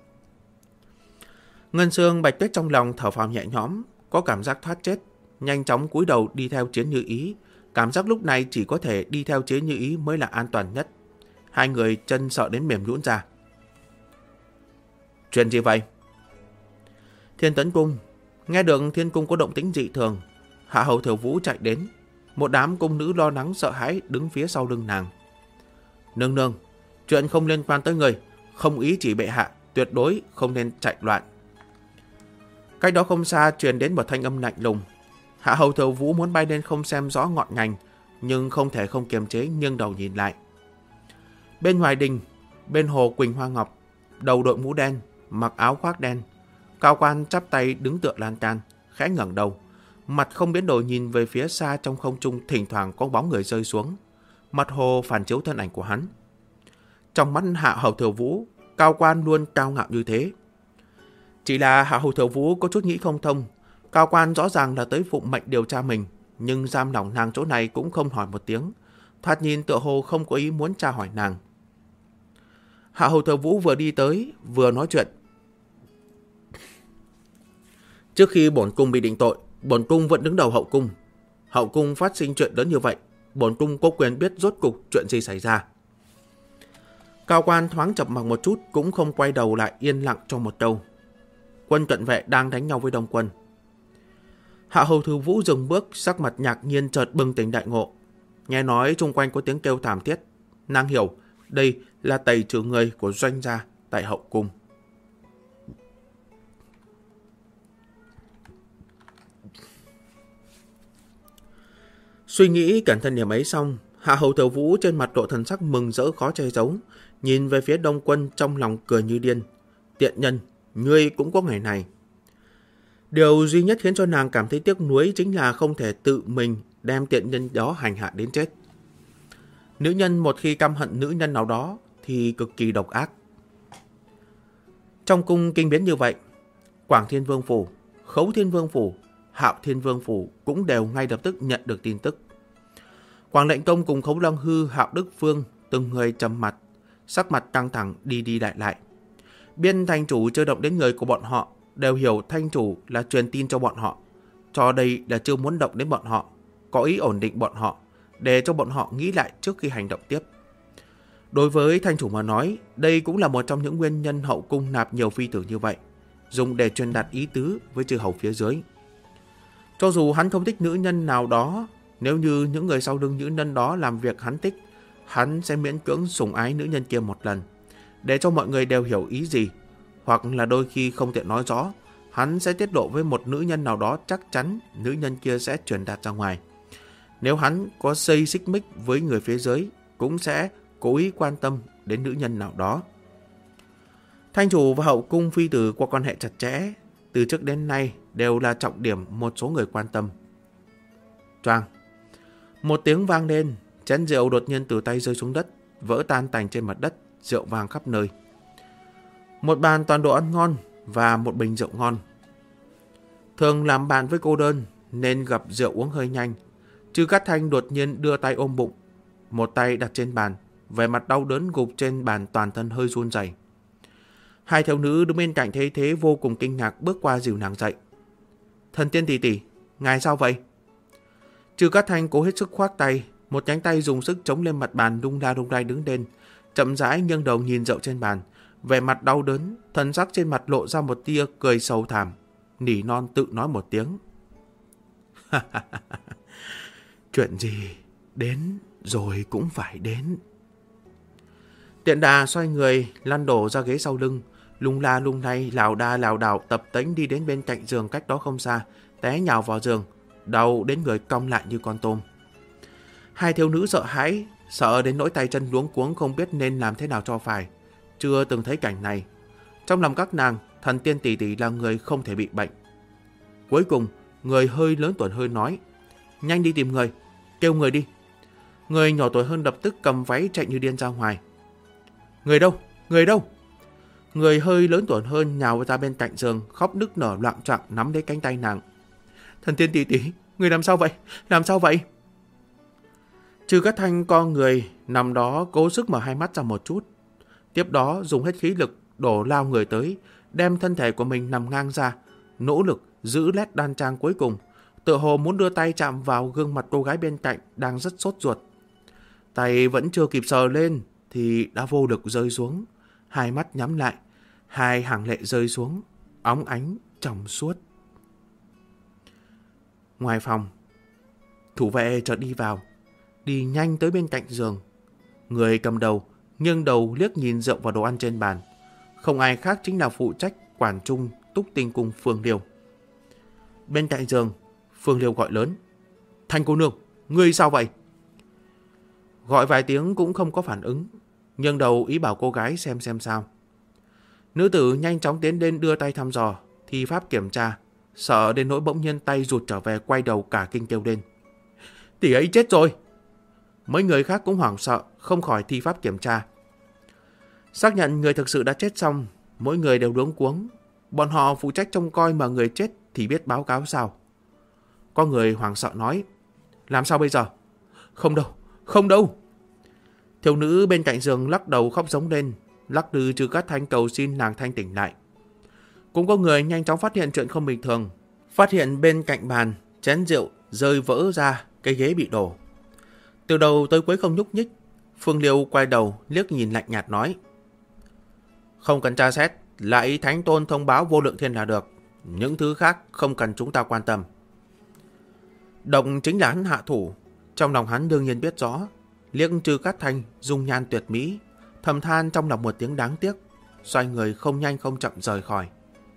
Ngân Sương Bạch Tuyết trong lòng thở phào nhẹ nhõm, có cảm giác thoát chết, nhanh chóng cúi đầu đi theo Chiến Như Ý. Cảm giác lúc này chỉ có thể đi theo Chiến Như Ý mới là an toàn nhất. Hai người chân sợ đến mềm nhũn ra. Chuyện gì vậy? Thiên Tấn Cung. Nghe được Thiên Cung có động tĩnh dị thường, Hạ Hầu Thiểu Vũ chạy đến. Một đám cung nữ lo lắng sợ hãi đứng phía sau lưng nàng. Nương nương, chuyện không liên quan tới người, không ý chỉ bệ hạ, tuyệt đối không nên chạy loạn. Cách đó không xa truyền đến một thanh âm lạnh lùng. Hạ Hầu Thiểu Vũ muốn bay lên không xem rõ ngọn ngành, nhưng không thể không kiềm chế nghiêng đầu nhìn lại. Bên ngoài đình, bên hồ Quỳnh Hoa Ngọc, đầu đội mũ đen, mặc áo khoác đen, cao quan chắp tay đứng tựa lan can, khẽ ngẩng đầu, mặt không biến đổi nhìn về phía xa trong không trung, thỉnh thoảng có bóng người rơi xuống. Mặt hồ phản chiếu thân ảnh của hắn. Trong mắt Hạ Hầu Thiểu Vũ, cao quan luôn cao ngạo như thế. Chỉ là Hạ Hầu Thiểu Vũ có chút nghĩ không thông. Cao quan rõ ràng là tới phụng mệnh điều tra mình, nhưng giam lỏng nàng chỗ này cũng không hỏi một tiếng. Thoạt nhìn tựa hồ không có ý muốn tra hỏi nàng. Hạ Hầu Thiểu Vũ vừa đi tới, vừa nói chuyện. Trước khi bổn cung bị định tội, bổn cung vẫn đứng đầu hậu cung. Hậu cung phát sinh chuyện lớn như vậy, bổn cung có quyền biết rốt cục chuyện gì xảy ra. Cao quan thoáng chập mặc một chút, cũng không quay đầu lại, yên lặng cho một câu. Quân cận vệ đang đánh nhau với Đông quân. Hạ Hầu Thiểu Vũ dừng bước, sắc mặt ngạc nhiên chợt bừng tỉnh đại ngộ. Nghe nói xung quanh có tiếng kêu thảm thiết, nàng hiểu đây là tẩy trừ người của doanh gia tại hậu cung. Suy nghĩ cẩn thận điểm ấy xong, Hạ Hầu Thiểu Vũ trên mặt lộ thần sắc mừng rỡ khó che giấu, nhìn về phía Đông quân trong lòng cười như điên. Tiện nhân, ngươi cũng có ngày này. Điều duy nhất khiến cho nàng cảm thấy tiếc nuối chính là không thể tự mình đem tiện nhân đó hành hạ đến chết. Nữ nhân một khi căm hận nữ nhân nào đó thì cực kỳ độc ác. Trong cung kinh biến như vậy, Quảng Thiên Vương Phủ, Khấu Thiên Vương Phủ, Hạo Thiên Vương Phủ cũng đều ngay lập tức nhận được tin tức. Quảng Lệnh Công cùng Khấu Long Hư, Hạo Đức Phương từng người trầm mặt, sắc mặt căng thẳng đi đi lại lại. Biên thành chủ chưa động đến người của bọn họ, đều hiểu thanh chủ là truyền tin cho bọn họ, cho đây là chưa muốn động đến bọn họ, có ý ổn định bọn họ, để cho bọn họ nghĩ lại trước khi hành động tiếp. Đối với thanh chủ mà nói, đây cũng là một trong những nguyên nhân hậu cung nạp nhiều phi tử như vậy, dùng để truyền đạt ý tứ với chư hầu phía dưới. Cho dù hắn không thích nữ nhân nào đó, nếu như những người sau lưng nữ nhân đó làm việc hắn thích, hắn sẽ miễn cưỡng sủng ái nữ nhân kia một lần, để cho mọi người đều hiểu ý gì. Hoặc là đôi khi không tiện nói rõ, hắn sẽ tiết lộ với một nữ nhân nào đó, chắc chắn nữ nhân kia sẽ truyền đạt ra ngoài. Nếu hắn có xây xích mích với người phía dưới, cũng sẽ cố ý quan tâm đến nữ nhân nào đó. Thanh chủ và hậu cung phi tử qua quan hệ chặt chẽ, từ trước đến nay đều là trọng điểm một số người quan tâm. Choang! Một tiếng vang lên, chén rượu đột nhiên từ tay rơi xuống đất, vỡ tan tành trên mặt đất, rượu vang khắp nơi. Một bàn toàn đồ ăn ngon và một bình rượu ngon. Thường làm bạn với cô đơn nên gặp rượu uống hơi nhanh. Trư Cát Thanh đột nhiên đưa tay ôm bụng, một tay đặt trên bàn, vẻ mặt đau đớn gục trên bàn, toàn thân hơi run rẩy. Hai thiếu nữ đứng bên cạnh thấy thế vô cùng kinh ngạc, bước qua dìu nàng dậy. Thần tiên tỷ tỷ, ngài sao vậy? Trư Cát Thanh cố hết sức khoác tay, một nhánh tay dùng sức chống lên mặt bàn, lung lay đứng lên, chậm rãi nghiêng đầu nhìn rượu trên bàn, vẻ mặt đau đớn, thần sắc trên mặt lộ ra một tia cười sầu thảm, nỉ non tự nói một tiếng. Chuyện gì đến rồi cũng phải đến. Tiện đà xoay người, lăn đổ ra ghế sau lưng, lung lay, lảo đảo tập tễnh đi đến bên cạnh giường cách đó không xa, té nhào vào giường, đầu đến người cong lại như con tôm. Hai thiếu nữ sợ hãi, sợ đến nỗi tay chân luống cuống không biết nên làm thế nào cho phải. Chưa từng thấy cảnh này. Trong lòng các nàng, thần tiên tỷ tỷ là người không thể bị bệnh. Cuối cùng, người hơi lớn tuổi hơn nói, nhanh đi tìm người, kêu người đi. Người nhỏ tuổi hơn lập tức cầm váy chạy như điên ra ngoài. Người đâu? Người đâu? Người hơi lớn tuổi hơn nhào ra bên cạnh giường, khóc nức nở loạng choạng nắm lấy cánh tay nàng. Thần tiên tỷ tỷ, người làm sao vậy? Làm sao vậy? Trư Cát Thanh co người nằm đó, cố sức mở hai mắt ra một chút. Tiếp đó dùng hết khí lực đổ lao người tới, đem thân thể của mình nằm ngang ra, nỗ lực giữ nét đan trang cuối cùng, tựa hồ muốn đưa tay chạm vào gương mặt cô gái bên cạnh đang rất sốt ruột. Tay vẫn chưa kịp sờ lên thì đã vô lực rơi xuống, hai mắt nhắm lại, hai hàng lệ rơi xuống, óng ánh trong suốt. Ngoài phòng, thủ vệ chợt đi vào, đi nhanh tới bên cạnh giường. Người cầm đầu nghiêng đầu liếc nhìn rượu và đồ ăn trên bàn. Không ai khác chính là phụ trách quản trung Túc Tinh Cung Phương Liêu. Bên cạnh giường, Phương Liêu gọi lớn: Thanh cô nương, ngươi sao vậy? Gọi vài tiếng cũng không có phản ứng, nghiêng đầu ý bảo cô gái xem sao. Nữ tử nhanh chóng tiến lên đưa tay thăm dò, thi pháp kiểm tra, sợ đến nỗi bỗng nhiên tay rụt trở về, quay đầu cả kinh kêu lên: Tỷ ấy chết rồi! Mấy người khác cũng hoảng sợ, không khỏi thi pháp kiểm tra. Xác nhận người thực sự đã chết xong, mỗi người đều luống cuống. Bọn họ phụ trách trông coi mà người chết thì biết báo cáo sao? Có người hoảng sợ nói: Làm sao bây giờ? Không đâu. Thiếu nữ bên cạnh giường lắc đầu khóc giống lên, lắc lư Trư Cát Thanh cầu xin nàng thanh tỉnh lại. Cũng có người nhanh chóng phát hiện chuyện không bình thường, phát hiện bên cạnh bàn chén rượu rơi vỡ ra, cái ghế bị đổ. Từ đầu tới cuối không nhúc nhích. Phương Liêu quay đầu liếc nhìn lạnh nhạt nói: Không cần tra xét, lại Thánh Tôn thông báo vô lượng thiên là được. Những thứ khác không cần chúng ta quan tâm. Động chính là hắn hạ thủ. Trong lòng hắn đương nhiên biết rõ. Liếc Trư Cát Thanh dung nhan tuyệt mỹ, thầm than trong lòng một tiếng đáng tiếc, xoay người không nhanh không chậm rời khỏi.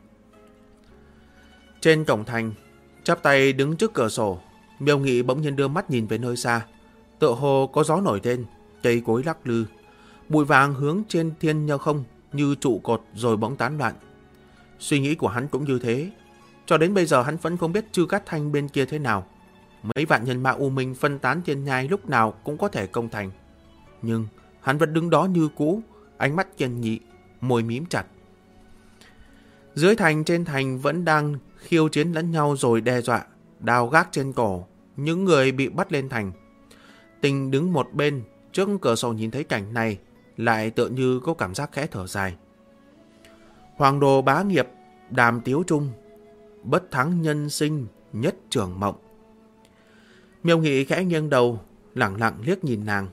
Trên cổng thành, chắp tay đứng trước cửa sổ, Miêu Nghị bỗng nhiên đưa mắt nhìn về nơi xa. Tựa hồ có gió nổi lên, cây cối lắc lư, bụi vàng hướng trên thiên nhơ không như trụ cột rồi bỗng tán loạn. Suy nghĩ của hắn cũng như thế. Cho đến bây giờ hắn vẫn không biết Trư Cát Thanh bên kia thế nào. Mấy vạn nhân mã U Minh phân tán thiên nhai lúc nào cũng có thể công thành. Nhưng hắn vẫn đứng đó như cũ, ánh mắt kiên nghị, môi mím chặt. Dưới thành, trên thành vẫn đang khiêu chiến lẫn nhau rồi đe dọa, đao gác trên cổ những người bị bắt lên thành. Tình đứng một bên trước cửa sổ nhìn thấy cảnh này, lại tựa như có cảm giác khẽ thở dài. Hoàng đồ bá nghiệp, đàm tiếu trung, bất thắng nhân sinh, nhất trường mộng. Miêu Nghị khẽ nghiêng đầu, lẳng lặng liếc nhìn nàng.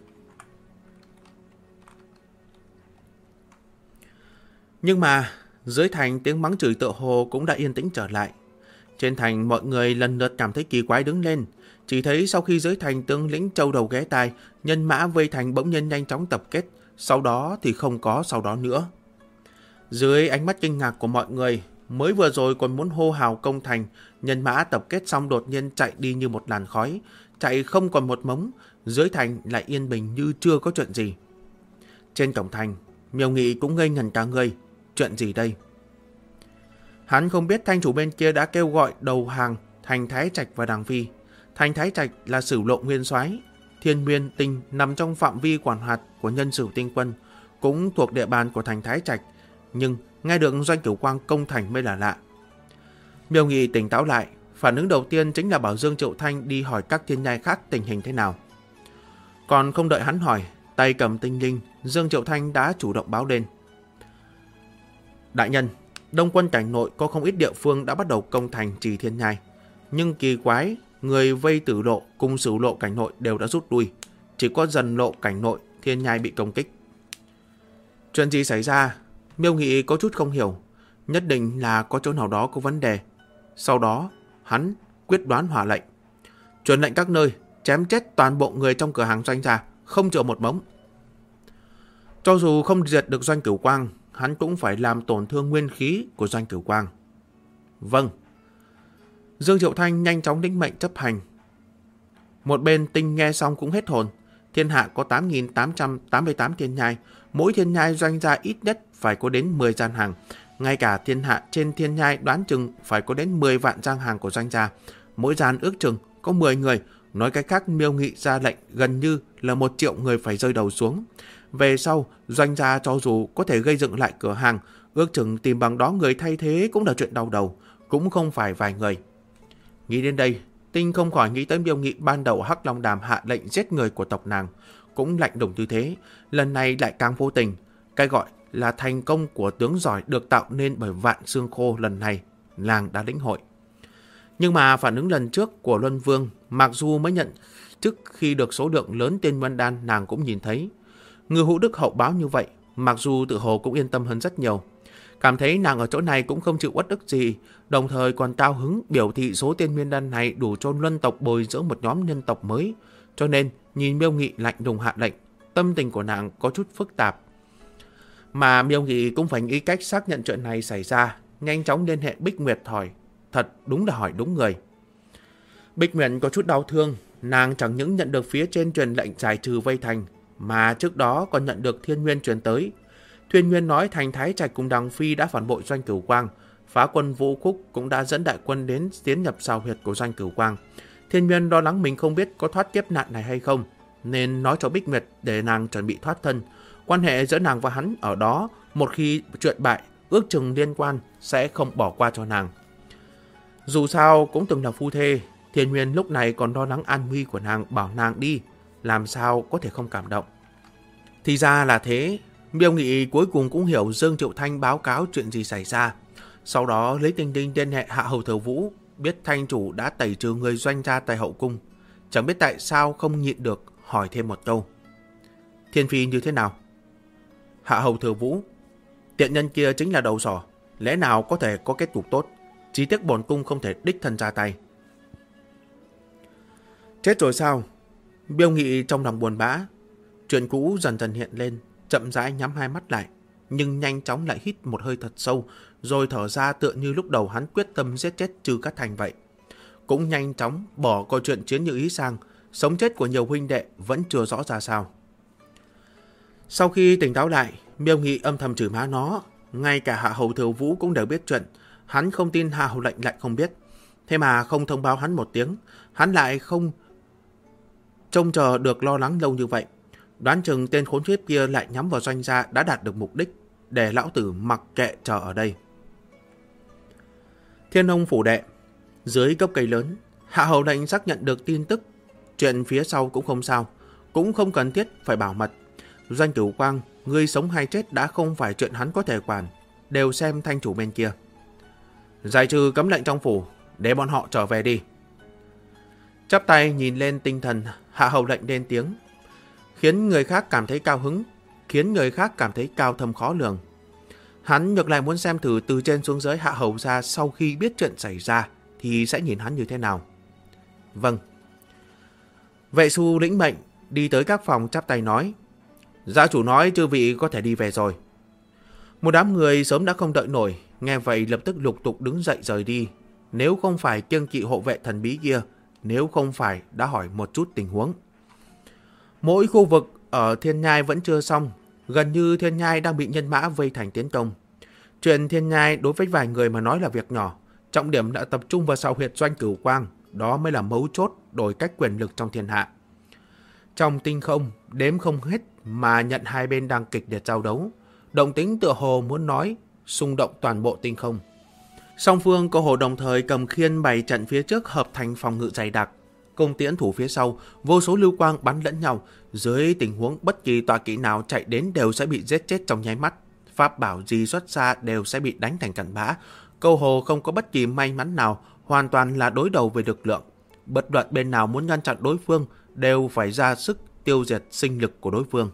Nhưng mà dưới thành tiếng mắng chửi tựa hồ cũng đã yên tĩnh trở lại. Trên thành mọi người lần lượt cảm thấy kỳ quái đứng lên. Chỉ thấy sau khi dưới thành tướng lĩnh châu đầu ghé tai, nhân mã vây thành bỗng nhiên nhanh chóng tập kết, sau đó thì không có sau đó nữa. Dưới ánh mắt kinh ngạc của mọi người, mới vừa rồi còn muốn hô hào công thành, nhân mã tập kết xong đột nhiên chạy đi như một làn khói, chạy không còn một mống, dưới thành lại yên bình như chưa có chuyện gì. Trên cổng thành, Miêu Nghị cũng ngây ngẩn cả người, chuyện gì đây? Hắn không biết thanh chủ bên kia đã kêu gọi đầu hàng Thành Thái Trạch và Đàng Phi. Thành Thái Trạch là Sửu Lộ Nguyên Soái, Thiên Nguyên Tinh nằm trong phạm vi quản hạt của Nhân Sửu Tinh Quân, cũng thuộc địa bàn của Thành Thái Trạch, nhưng nghe được Doanh Cửu Quang công thành mới là lạ. Miêu Nghị tỉnh táo lại, phản ứng đầu tiên chính là bảo Dương Triệu Thanh đi hỏi các thiên nhai khác tình hình thế nào. Còn không đợi hắn hỏi, tay cầm tinh linh, Dương Triệu Thanh đã chủ động báo lên: Đại nhân, Đông quân cảnh nội có không ít địa phương đã bắt đầu công thành trì thiên nhai, nhưng kỳ quái, người vây Tử Lộ cùng Sửu Lộ cảnh nội đều đã rút lui, chỉ có Dần Lộ cảnh nội thiên nhai bị công kích. Chuyện gì xảy ra? Miêu Nghị có chút không hiểu, nhất định là có chỗ nào đó có vấn đề. Sau đó, hắn quyết đoán hỏa lệnh, truyền lệnh các nơi chém chết toàn bộ người trong cửa hàng Doanh gia, không chừa một mống. Cho dù không diệt được Doanh Cửu Quang, hắn cũng phải làm tổn thương nguyên khí của Doanh Cửu Quang. Vâng. Dương Triệu Thanh nhanh chóng lĩnh mệnh chấp hành. Một bên Tinh nghe xong cũng hết hồn. Thiên hạ có 8.888 thiên nhai, mỗi thiên nhai Doanh gia ít nhất phải có đến 10 gian hàng. Ngay cả thiên hạ trên thiên nhai đoán chừng phải có đến 10 vạn gian hàng của Doanh gia. Mỗi gian ước chừng có 10 người. Nói cách khác, Miêu Nghị ra lệnh gần như là 1 triệu người phải rơi đầu xuống. Về sau, Doanh gia cho dù có thể gây dựng lại cửa hàng, ước chừng tìm bằng đó người thay thế cũng là chuyện đau đầu, cũng không phải vài người. Nghĩ đến đây, Tinh không khỏi nghĩ tới Miêu Nghị ban đầu Hắc Long Đàm hạ lệnh giết người của tộc nàng, cũng lạnh lùng như thế, lần này lại càng vô tình. Cái gọi là thành công của tướng giỏi được tạo nên bởi vạn xương khô lần này, nàng đã lĩnh hội. Nhưng mà phản ứng lần trước của Luân Vương, mặc dù mới nhận chức khi được số lượng lớn tiên nguyên đan, nàng cũng nhìn thấy. Ngư Hữu Đức hậu báo như vậy, mặc dù tự hồ cũng yên tâm hơn rất nhiều. Cảm thấy nàng ở chỗ này cũng không chịu uất ức gì, đồng thời còn cao hứng biểu thị số tiên nguyên đan này đủ cho luân tộc bồi dưỡng một nhóm nhân tộc mới. Cho nên nhìn Miêu Nghị lạnh lùng hạ lệnh, tâm tình của nàng có chút phức tạp. Mà Miêu Nghị cũng phải nghĩ cách xác nhận chuyện này xảy ra, nhanh chóng liên hệ Bích Nguyệt hỏi. Thật đúng là hỏi đúng người. Bích Nguyệt có chút đau thương, nàng chẳng những nhận được phía trên truyền lệnh giải trừ vây thành, mà trước đó còn nhận được Thiên Nguyên truyền tới. Thiên Nguyên nói thành Thái Trạch cùng Đằng Phi đã phản bội Doanh Cửu Quang, phá quân Vũ Khúc cũng đã dẫn đại quân đến tiến nhập sào huyệt của Doanh Cửu Quang. Thiên Nguyên lo lắng mình không biết có thoát kiếp nạn này hay không, nên nói cho Bích Nguyệt để nàng chuẩn bị thoát thân. Quan hệ giữa nàng và hắn ở đó, một khi chuyện bại, ước chừng liên quan sẽ không bỏ qua cho nàng. Dù sao cũng từng là phu thê, Thiên Nguyên lúc này còn lo lắng an nguy của nàng, bảo nàng đi, làm sao có thể không cảm động. Thì ra là thế. Miêu Nghị cuối cùng cũng hiểu Dương Triệu Thanh báo cáo chuyện gì xảy ra. Sau đó lấy Tinh Tinh liên hệ Hạ Hầu Thừa Vũ, biết Thanh chủ đã tẩy trừ người Doanh gia tại hậu cung. Chẳng biết tại sao không nhịn được hỏi thêm một câu. Thiên Phi như thế nào? Hạ Hầu Thừa Vũ, tiện nhân kia chính là đầu sỏ, lẽ nào có thể có kết cục tốt. Chỉ tiếc bổn cung không thể đích thân ra tay. Chết rồi sao? Miêu Nghị trong lòng buồn bã. Chuyện cũ dần dần hiện lên, chậm rãi nhắm hai mắt lại, nhưng nhanh chóng lại hít một hơi thật sâu, rồi thở ra tựa như lúc đầu hắn quyết tâm giết chết Trư Cát Thành vậy. Cũng nhanh chóng bỏ câu chuyện chiến như ý sang, sống chết của nhiều huynh đệ vẫn chưa rõ ra sao. Sau khi tỉnh táo lại, Miêu Nghị âm thầm chửi má nó, ngay cả Hạ Hầu Thừa Vũ cũng đều biết chuyện, hắn không tin Hạ Hầu Lệnh lại không biết. Thế mà không thông báo hắn một tiếng, hắn lại không trông chờ được lo lắng lâu như vậy. Đoán chừng tên khốn kiếp kia lại nhắm vào Doanh gia đã đạt được mục đích, để lão tử mặc kệ chờ ở đây. Thiên Ông phủ đệ, dưới gốc cây lớn, Hạ Hầu Lệnh xác nhận được tin tức. Chuyện phía sau cũng không sao, cũng không cần thiết phải bảo mật. Doanh Cửu Quang, người sống hay chết đã không phải chuyện hắn có thể quản, đều xem thanh chủ bên kia. Giải trừ cấm lệnh trong phủ, để bọn họ trở về đi. Chắp tay nhìn lên tinh thần, Hạ Hầu Lệnh lên tiếng, khiến người khác cảm thấy cao hứng, khiến người khác cảm thấy cao thâm khó lường. Hắn ngược lại muốn xem thử từ trên xuống dưới Hạ Hầu gia sau khi biết chuyện xảy ra thì sẽ nhìn hắn như thế nào. Vâng. Vệ Xu lĩnh mệnh, đi tới các phòng chắp tay nói, gia chủ nói chư vị có thể đi về rồi. Một đám người sớm đã không đợi nổi, nghe vậy lập tức lục tục đứng dậy rời đi. Nếu không phải kiêng kỵ hộ vệ thần bí kia, nếu không phải đã hỏi một chút tình huống. Mỗi khu vực ở Thiên Nhai vẫn chưa xong, gần như Thiên Nhai đang bị nhân mã vây thành tiến công. Chuyện Thiên Nhai đối với vài người mà nói là việc nhỏ, trọng điểm đã tập trung vào sào huyệt Doanh Cửu Quang, đó mới là mấu chốt đổi cách quyền lực trong thiên hạ. Trong tinh không, đếm không hết mà nhận hai bên đang kịch liệt giao đấu, động tĩnh tựa hồ muốn nói, xung động toàn bộ tinh không. Song phương cơ hồ đồng thời cầm khiên bày trận phía trước hợp thành phòng ngự dày đặc, cung tiễn thủ phía sau, vô số lưu quang bắn lẫn nhau, dưới tình huống bất kỳ tọa kỵ nào chạy đến đều sẽ bị giết chết trong nháy mắt, pháp bảo gì xuất ra đều sẽ bị đánh thành cặn bã, cơ hồ không có bất kỳ may mắn nào, hoàn toàn là đối đầu về lực lượng. Bất luận bên nào muốn ngăn chặn đối phương đều phải ra sức tiêu diệt sinh lực của đối phương.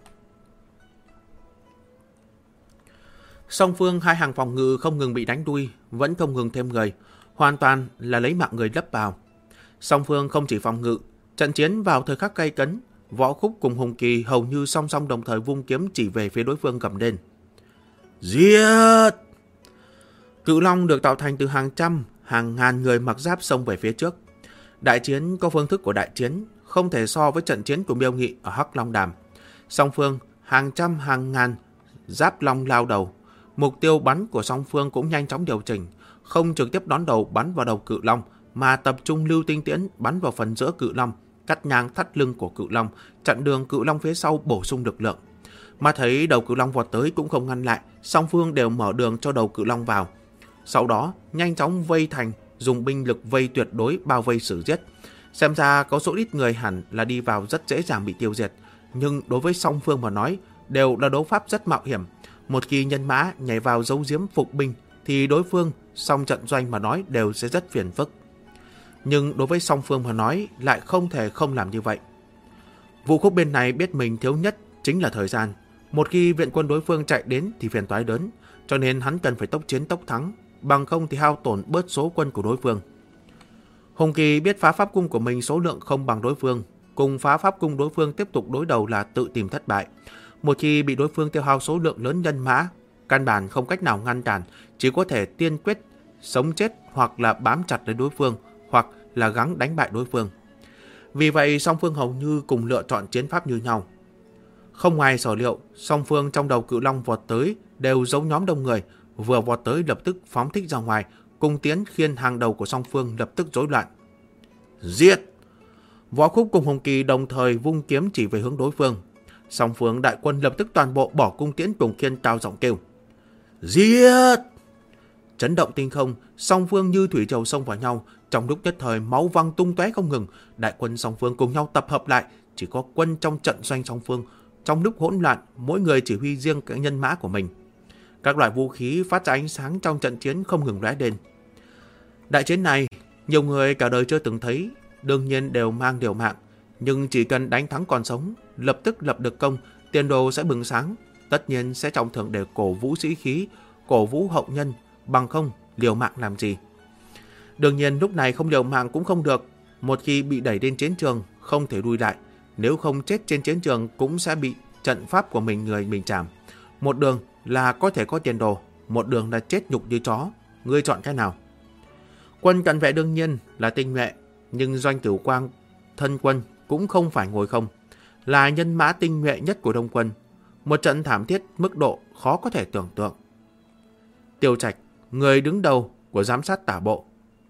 Song phương hai hàng phòng ngự không ngừng bị đánh đuôi, vẫn không ngừng thêm người, hoàn toàn là lấy mạng người lấp vào. Song phương không chỉ phòng ngự, trận chiến vào thời khắc gay cấn, Võ Khúc cùng Hùng Kỳ hầu như song song đồng thời vung kiếm chỉ về phía đối phương gầm lên. Giết! Cự long được tạo thành từ hàng trăm, hàng ngàn người mặc giáp xông về phía trước. Đại chiến có phương thức của đại chiến, không thể so với trận chiến của Miêu Nghị ở Hắc Long Đàm. Song phương hàng trăm hàng ngàn giáp long lao đầu, mục tiêu bắn của song phương cũng nhanh chóng điều chỉnh, không trực tiếp đón đầu bắn vào đầu cự long, mà tập trung lưu tinh tiễn bắn vào phần giữa cự long, cắt ngang thắt lưng của cự long, chặn đường cự long phía sau bổ sung lực lượng. Mà thấy đầu cự long vọt tới cũng không ngăn lại, song phương đều mở đường cho đầu cự long vào. Sau đó nhanh chóng vây thành, dùng binh lực vây tuyệt đối bao vây xử giết. Xem ra có số ít người hẳn là đi vào rất dễ dàng bị tiêu diệt, nhưng đối với song phương mà nói đều là đấu pháp rất mạo hiểm. Một khi nhân mã nhảy vào giấu giếm phục binh thì đối phương song trận doanh mà nói đều sẽ rất phiền phức. Nhưng đối với song phương mà nói lại không thể không làm như vậy. Vũ Khúc bên này biết mình thiếu nhất chính là thời gian. Một khi viện quân đối phương chạy đến thì phiền toái lớn. cho nên hắn cần phải tốc chiến tốc thắng, bằng không thì hao tổn bớt số quân của đối phương. Hùng Kỳ biết phá pháp cung của mình số lượng không bằng đối phương, cùng phá pháp cung đối phương tiếp tục đối đầu là tự tìm thất bại. Một khi bị đối phương tiêu hao số lượng lớn nhân mã, căn bản không cách nào ngăn cản, chỉ có thể tiên quyết sống chết hoặc là bám chặt lấy đối phương, hoặc là gắng đánh bại đối phương. Vì vậy song phương hầu như cùng lựa chọn chiến pháp như nhau. Không ngoài sở liệu, song phương trong đầu Cự Long vọt tới đều giống nhóm đông người, vừa vọt tới lập tức phóng thích ra ngoài, cung tiến khiên hàng đầu của song phương lập tức rối loạn. Giết! Võ Khúc cùng Hồng Kỳ đồng thời vung kiếm chỉ về hướng đối phương. Song phương đại quân lập tức toàn bộ bỏ cung tiễn cùng khiên cao giọng kêu. Giết! Chấn động tinh không, song phương như thủy triều xông vào nhau, trong lúc nhất thời máu văng tung tóe không ngừng, đại quân song phương cùng nhau tập hợp lại, chỉ có quân trong trận doanh song phương, trong lúc hỗn loạn, mỗi người chỉ huy riêng cái nhân mã của mình. Các loại vũ khí phát ra ánh sáng trong trận chiến không ngừng lóe lên. Đại chiến này, nhiều người cả đời chưa từng thấy, đương nhiên đều mang điều mạng, nhưng chỉ cần đánh thắng còn sống, lập tức lập được công, tiền đồ sẽ bừng sáng, tất nhiên sẽ trọng thưởng để cổ vũ sĩ khí, cổ vũ hậu nhân, bằng không liều mạng làm gì. Đương nhiên lúc này không liều mạng cũng không được, một khi bị đẩy lên chiến trường không thể lui lại, nếu không chết trên chiến trường cũng sẽ bị trận pháp của mình chạm. Một đường là có thể có tiền đồ, một đường là chết nhục như chó, ngươi chọn cái nào? Quân cận vệ đương nhiên là tinh nhuệ, nhưng Doanh Cửu Quang thân quân cũng không phải ngồi không, là nhân mã tinh nhuệ nhất của Đông quân. Một trận thảm thiết mức độ khó có thể tưởng tượng. Tiêu Trạch, người đứng đầu của giám sát tả bộ.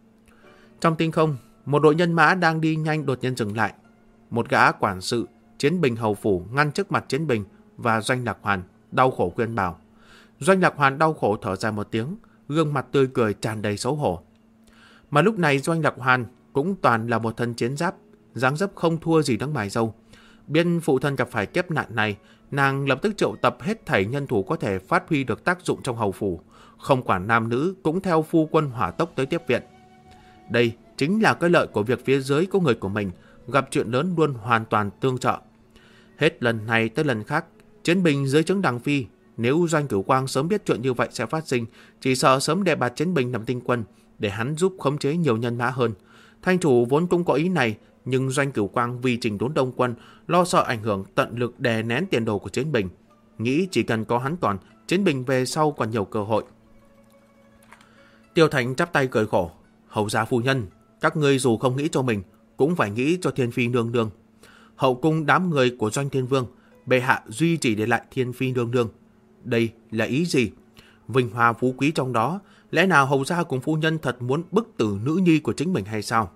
Trong tinh không, một đội nhân mã đang đi nhanh đột nhiên dừng lại. Một gã quản sự Chiến Bình hầu phủ ngăn trước mặt Chiến Bình và Doanh Lạc Hoàn, đau khổ khuyên bảo. Doanh Lạc Hoàn đau khổ thở dài một tiếng, gương mặt tươi cười tràn đầy xấu hổ. Mà lúc này Doanh Lạc Hoàn cũng toàn là một thân chiến giáp, dáng dấp không thua gì đấng mài râu. Biết phụ thân gặp phải kiếp nạn này, nàng lập tức triệu tập hết thảy nhân thủ có thể phát huy được tác dụng trong hầu phủ, không quản nam nữ cũng theo phu quân hỏa tốc tới tiếp viện. Đây chính là cái lợi của việc phía dưới có người của mình, gặp chuyện lớn luôn hoàn toàn tương trợ. Hết lần này tới lần khác, Chiến Bình dưới trướng Đằng Phi, nếu Doanh Cửu Quang sớm biết chuyện như vậy sẽ phát sinh, chỉ sợ sớm đề bạt Chiến Bình làm tinh quân, để hắn giúp khống chế nhiều nhân mã hơn. Thanh chủ vốn cũng có ý này, nhưng Doanh Cửu Quang vì chỉnh đốn Đông quân, lo sợ ảnh hưởng tận lực đè nén tiền đồ của Chiến Bình, nghĩ chỉ cần có hắn còn, Chiến Bình về sau còn nhiều cơ hội. Tiêu Thành chắp tay cười khổ. Hầu gia phu nhân, các ngươi dù không nghĩ cho mình, cũng phải nghĩ cho Thiên Phi nương nương. Hậu cung đám người của Doanh Thiên Vương, bệ hạ duy trì để lại Thiên Phi nương nương. Đây là ý gì? Vinh hoa phú quý trong đó, lẽ nào hầu gia cùng phu nhân thật muốn bức tử nữ nhi của chính mình hay sao?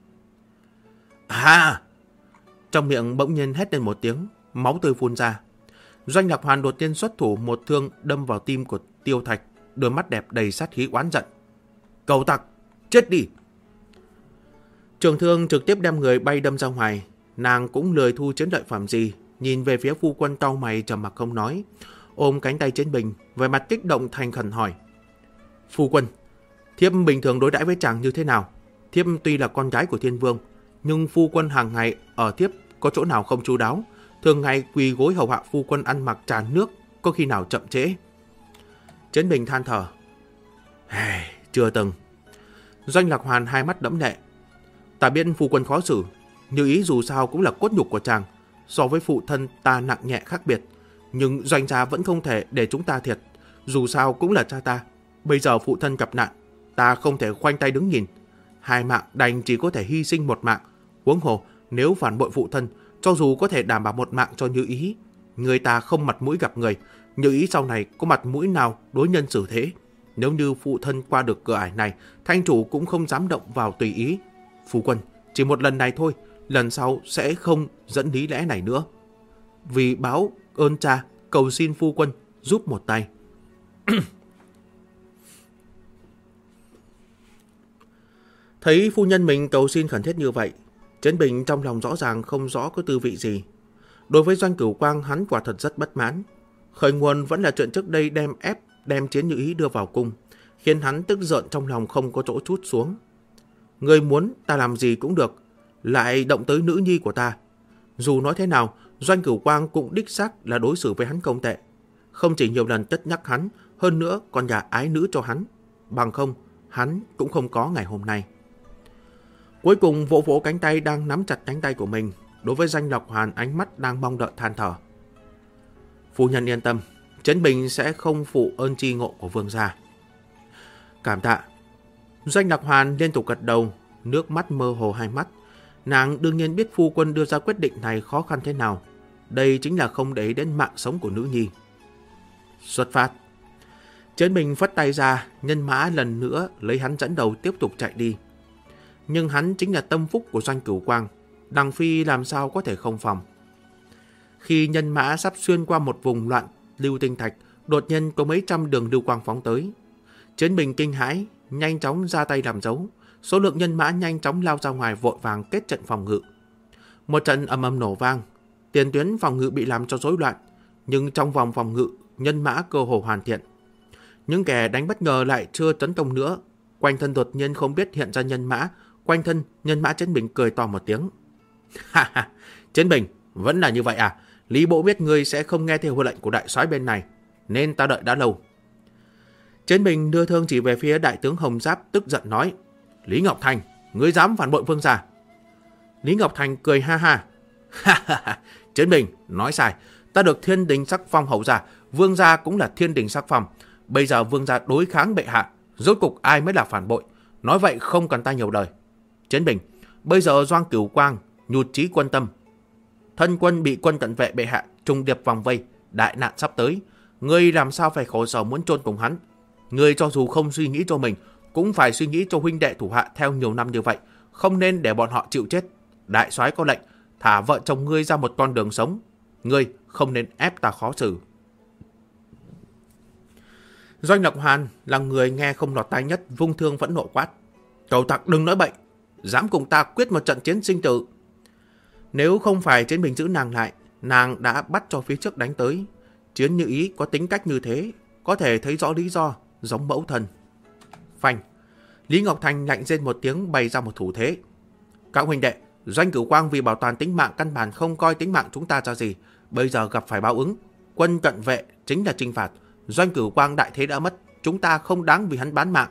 À! Trong miệng bỗng nhiên hét lên một tiếng, máu tươi phun ra. Doanh Lạc Hoàn đột nhiên xuất thủ một thương đâm vào tim của Tiêu Thạch, đôi mắt đẹp đầy sát khí oán giận. Cầu tặc, chết đi! Trường thương trực tiếp đem người bay đâm ra ngoài, nàng cũng lười thu chiến lợi phẩm gì, nhìn về phía phu quân cau mày trầm mặc không nói, ôm cánh tay Chiến Bình, vẻ mặt kích động thành khẩn hỏi. Phu quân, thiếp bình thường đối đãi với chàng như thế nào? Thiếp tuy là con gái của Thiên Vương, nhưng phu quân hàng ngày ở thiếp có chỗ nào không chu đáo, thường ngày quỳ gối hầu hạ phu quân ăn mặc trà nước, có khi nào chậm trễ? Chiến Bình than thở. Chưa từng. Doanh Lạc Hoàn hai mắt đẫm lệ. Ta biết phu quân khó xử, Như Ý dù sao cũng là cốt nhục của chàng, so với phụ thân ta nặng nhẹ khác biệt, nhưng Doanh gia vẫn không thể để chúng ta thiệt, dù sao cũng là cha ta. Bây giờ phụ thân gặp nạn, ta không thể khoanh tay đứng nhìn, hai mạng đành chỉ có thể hy sinh một mạng. Huống hồ nếu phản bội phụ thân, cho dù có thể đảm bảo một mạng cho Như Ý, người ta không mặt mũi gặp người, Như Ý sau này có mặt mũi nào đối nhân xử thế? Nếu như phụ thân qua được cửa ải này, thanh chủ cũng không dám động vào tùy ý. Phu quân, chỉ một lần này thôi, lần sau sẽ không dẫn lý lẽ này nữa. Vì báo ơn cha, cầu xin phu quân giúp một tay. Thấy phu nhân mình cầu xin khẩn thiết như vậy, Chiến Bình trong lòng rõ ràng không rõ có tư vị gì. Đối với Doanh Cửu Quang, hắn quả thật rất bất mãn. Khởi nguồn vẫn là chuyện trước đây đem Chiến Như Ý đưa vào cung, khiến hắn tức giận trong lòng không có chỗ trút xuống. Người muốn ta làm gì cũng được, lại động tới nữ nhi của ta. Dù nói thế nào, Doanh Cửu Quang cũng đích xác là đối xử với hắn không tệ. Không chỉ nhiều lần tất nhắc hắn, hơn nữa còn gả ái nữ cho hắn. Bằng không, hắn cũng không có ngày hôm nay. Cuối cùng vỗ vỗ cánh tay đang nắm chặt cánh tay của mình. Đối với Doanh Lộc Hoàn, ánh mắt đang mong đợi than thở. Phu nhân yên tâm, Trấn Bình sẽ không phụ ơn tri ngộ của vương gia. Cảm tạ. Doanh Lộc Hoàn liên tục gật đầu, nước mắt mơ hồ hai mắt. Nàng đương nhiên biết phu quân đưa ra quyết định này khó khăn thế nào. Đây chính là không để ý đến mạng sống của nữ nhi. Xuất phát. Trấn Bình phất tay ra, nhân mã lần nữa lấy hắn dẫn đầu tiếp tục chạy đi. Nhưng hắn chính là tâm phúc của Doanh Cửu Quang. Đằng Phi làm sao có thể không phòng. Khi nhân mã sắp xuyên qua một vùng loạn lưu tinh thạch, đột nhiên có mấy trăm đường lưu quang phóng tới. Trấn Bình kinh hãi, nhanh chóng ra tay làm dấu. Số lượng nhân mã nhanh chóng lao ra ngoài vội vàng kết trận phòng ngự. Một trận ầm ầm nổ vang, tiền tuyến phòng ngự bị làm cho rối loạn, nhưng trong vòng phòng ngự, nhân mã cơ hồ hoàn thiện. Những kẻ đánh bất ngờ lại chưa tấn công nữa, quanh thân đột nhiên không biết hiện ra nhân mã, quanh thân nhân mã Trấn Bình cười to một tiếng. Ha ha, Trấn Bình, vẫn là như vậy à? Lý Bộ biết ngươi sẽ không nghe theo hiệu lệnh của đại soái bên này, nên ta đợi đã lâu. Trấn Bình đưa thương chỉ về phía đại tướng Hồng Giáp, tức giận nói: Lý Ngọc Thành, ngươi dám phản bội vương gia? Lý Ngọc Thành cười ha ha. Ha ha ha, Trấn Bình, nói sai, ta được thiên đình sắc phong hầu gia, vương gia cũng là thiên đình sắc phong. Bây giờ vương gia đối kháng bệ hạ, rốt cục ai mới là phản bội? Nói vậy không cần ta nhiều lời. Trấn Bình, bây giờ Doanh Cửu Quang nhụt chí quân tâm, thân quân bị quân cận vệ bệ hạ trùng điệp vòng vây, đại nạn sắp tới, ngươi làm sao phải khổ sở muốn chôn cùng hắn? Ngươi cho dù không suy nghĩ cho mình, cũng phải suy nghĩ cho huynh đệ thủ hạ theo nhiều năm như vậy, không nên để bọn họ chịu chết. Đại soái có lệnh, thả vợ chồng ngươi ra một con đường sống, ngươi không nên ép ta khó xử. Doanh Lộc Hoàn là người nghe không lọt tai nhất, vung thương vẫn nộ quát: Cầu tặc đừng nói bậy, dám cùng ta quyết một trận chiến sinh tử. Nếu không phải Trấn Bình giữ nàng lại, nàng đã bắt cho phía trước đánh tới. Chiến Như Ý có tính cách như thế, có thể thấy rõ lý do, giống mẫu thân. Phanh. Lý Ngọc Thành lạnh rên một tiếng, bày ra một thủ thế. Các huynh đệ, Doanh Cửu Quang vì bảo toàn tính mạng căn bản không coi tính mạng chúng ta ra gì, bây giờ gặp phải báo ứng. Quân cận vệ chính là trừng phạt. Doanh Cửu Quang đại thế đã mất, chúng ta không đáng vì hắn bán mạng.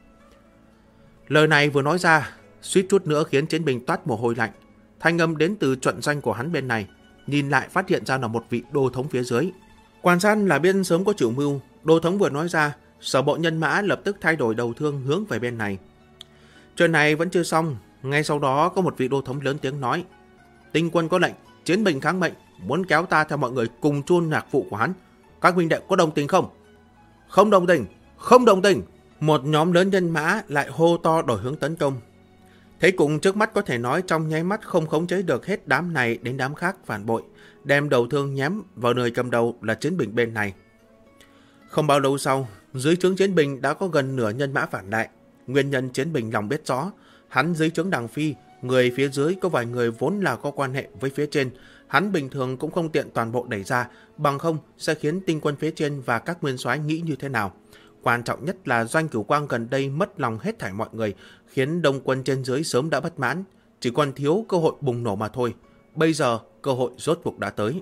Lời này vừa nói ra, suýt chút nữa khiến Trấn Bình toát mồ hôi lạnh. Thanh âm đến từ trận doanh của hắn bên này, nhìn lại phát hiện ra là một vị đô thống phía dưới. Quan sát là bên sớm có chủ mưu, đô thống vừa nói ra, sở bộ nhân mã lập tức thay đổi đầu thương hướng về bên này. Chuyện này vẫn chưa xong, ngay sau đó có một vị đô thống lớn tiếng nói: Tinh quân có lệnh, Trấn Bình kháng mệnh, muốn kéo ta theo mọi người cùng chôn nhạc phụ của hắn. Các huynh đệ có đồng tình không? Không đồng tình, không đồng tình. Một nhóm lớn nhân mã lại hô to đổi hướng tấn công. Thấy cùng trước mắt có thể nói trong nháy mắt không khống chế được hết đám này đến đám khác phản bội, đem đầu thương nhắm vào nơi cầm đầu là Trấn Bình bên này. Không bao lâu sau, dưới trướng Trấn Bình đã có gần nửa nhân mã phản lại. Nguyên nhân Trấn Bình lòng biết rõ, hắn dưới trướng Đằng Phi, người phía dưới có vài người vốn là có quan hệ với phía trên, hắn bình thường cũng không tiện toàn bộ đẩy ra, bằng không sẽ khiến tinh quân phía trên và các nguyên soái nghĩ như thế nào. Quan trọng nhất là Doanh Cửu Quang gần đây mất lòng hết thảy mọi người, khiến đông quân trên dưới sớm đã bất mãn, chỉ còn thiếu cơ hội bùng nổ mà thôi. Bây giờ cơ hội rốt cuộc đã tới.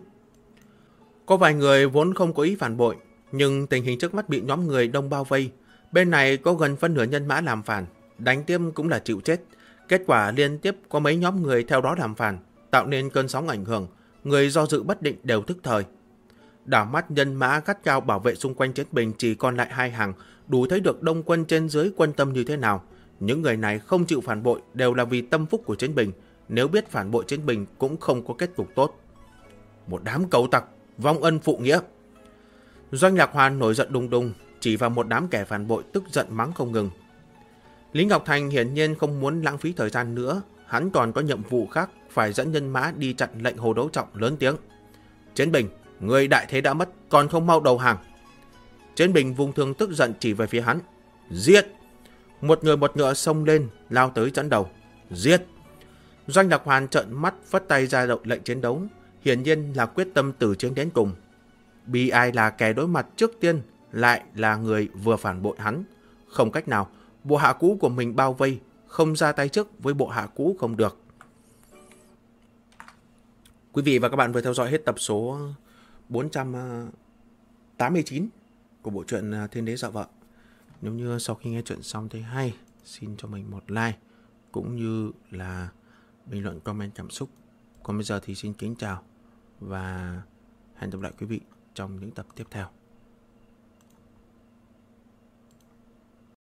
Có vài người vốn không có ý phản bội, nhưng tình hình trước mắt bị nhóm người đông bao vây. Bên này có gần phân nửa nhân mã làm phản, đánh tiếp cũng là chịu chết. Kết quả liên tiếp có mấy nhóm người theo đó làm phản, tạo nên cơn sóng ảnh hưởng, người do dự bất định đều thức thời. Đảo mắt nhân mã gắt cao bảo vệ xung quanh Trấn Bình chỉ còn lại hai hàng, đủ thấy được đông quân trên dưới quan tâm như thế nào. Những người này không chịu phản bội đều là vì tâm phúc của Trấn Bình, nếu biết phản bội Trấn Bình cũng không có kết cục tốt. Một đám cẩu tặc, vong ân phụ nghĩa. Doanh Lạc Hoàn nổi giận đùng đùng, chỉ vào một đám kẻ phản bội tức giận mắng không ngừng. Lý Ngọc Thành hiển nhiên không muốn lãng phí thời gian nữa, hắn còn có nhiệm vụ khác phải dẫn nhân mã đi chặn lệnh Hồ Đấu Trọng, lớn tiếng: Trấn Bình, người đại thế đã mất, còn không mau đầu hàng. Trấn Bình vung thương tức giận chỉ về phía hắn: Giết! Một người một ngựa xông lên, lao tới dẫn đầu: Giết! Doanh Lạc Hoàn trợn mắt phất tay ra lệnh chiến đấu, hiển nhiên là quyết tâm tử chiến đến cùng. Bi ai là kẻ đối mặt trước tiên lại là người vừa phản bội hắn. Không cách nào, bộ hạ cũ của mình bao vây, không ra tay trước với bộ hạ cũ không được. Quý vị và các bạn vừa theo dõi hết tập số 489 của bộ truyện Thiên Đế Dọa Vợ. Nếu như sau khi nghe chuyện xong thấy hay, xin cho mình một like cũng như là bình luận comment cảm xúc. Còn bây giờ thì xin kính chào và hẹn gặp lại quý vị trong những tập tiếp theo.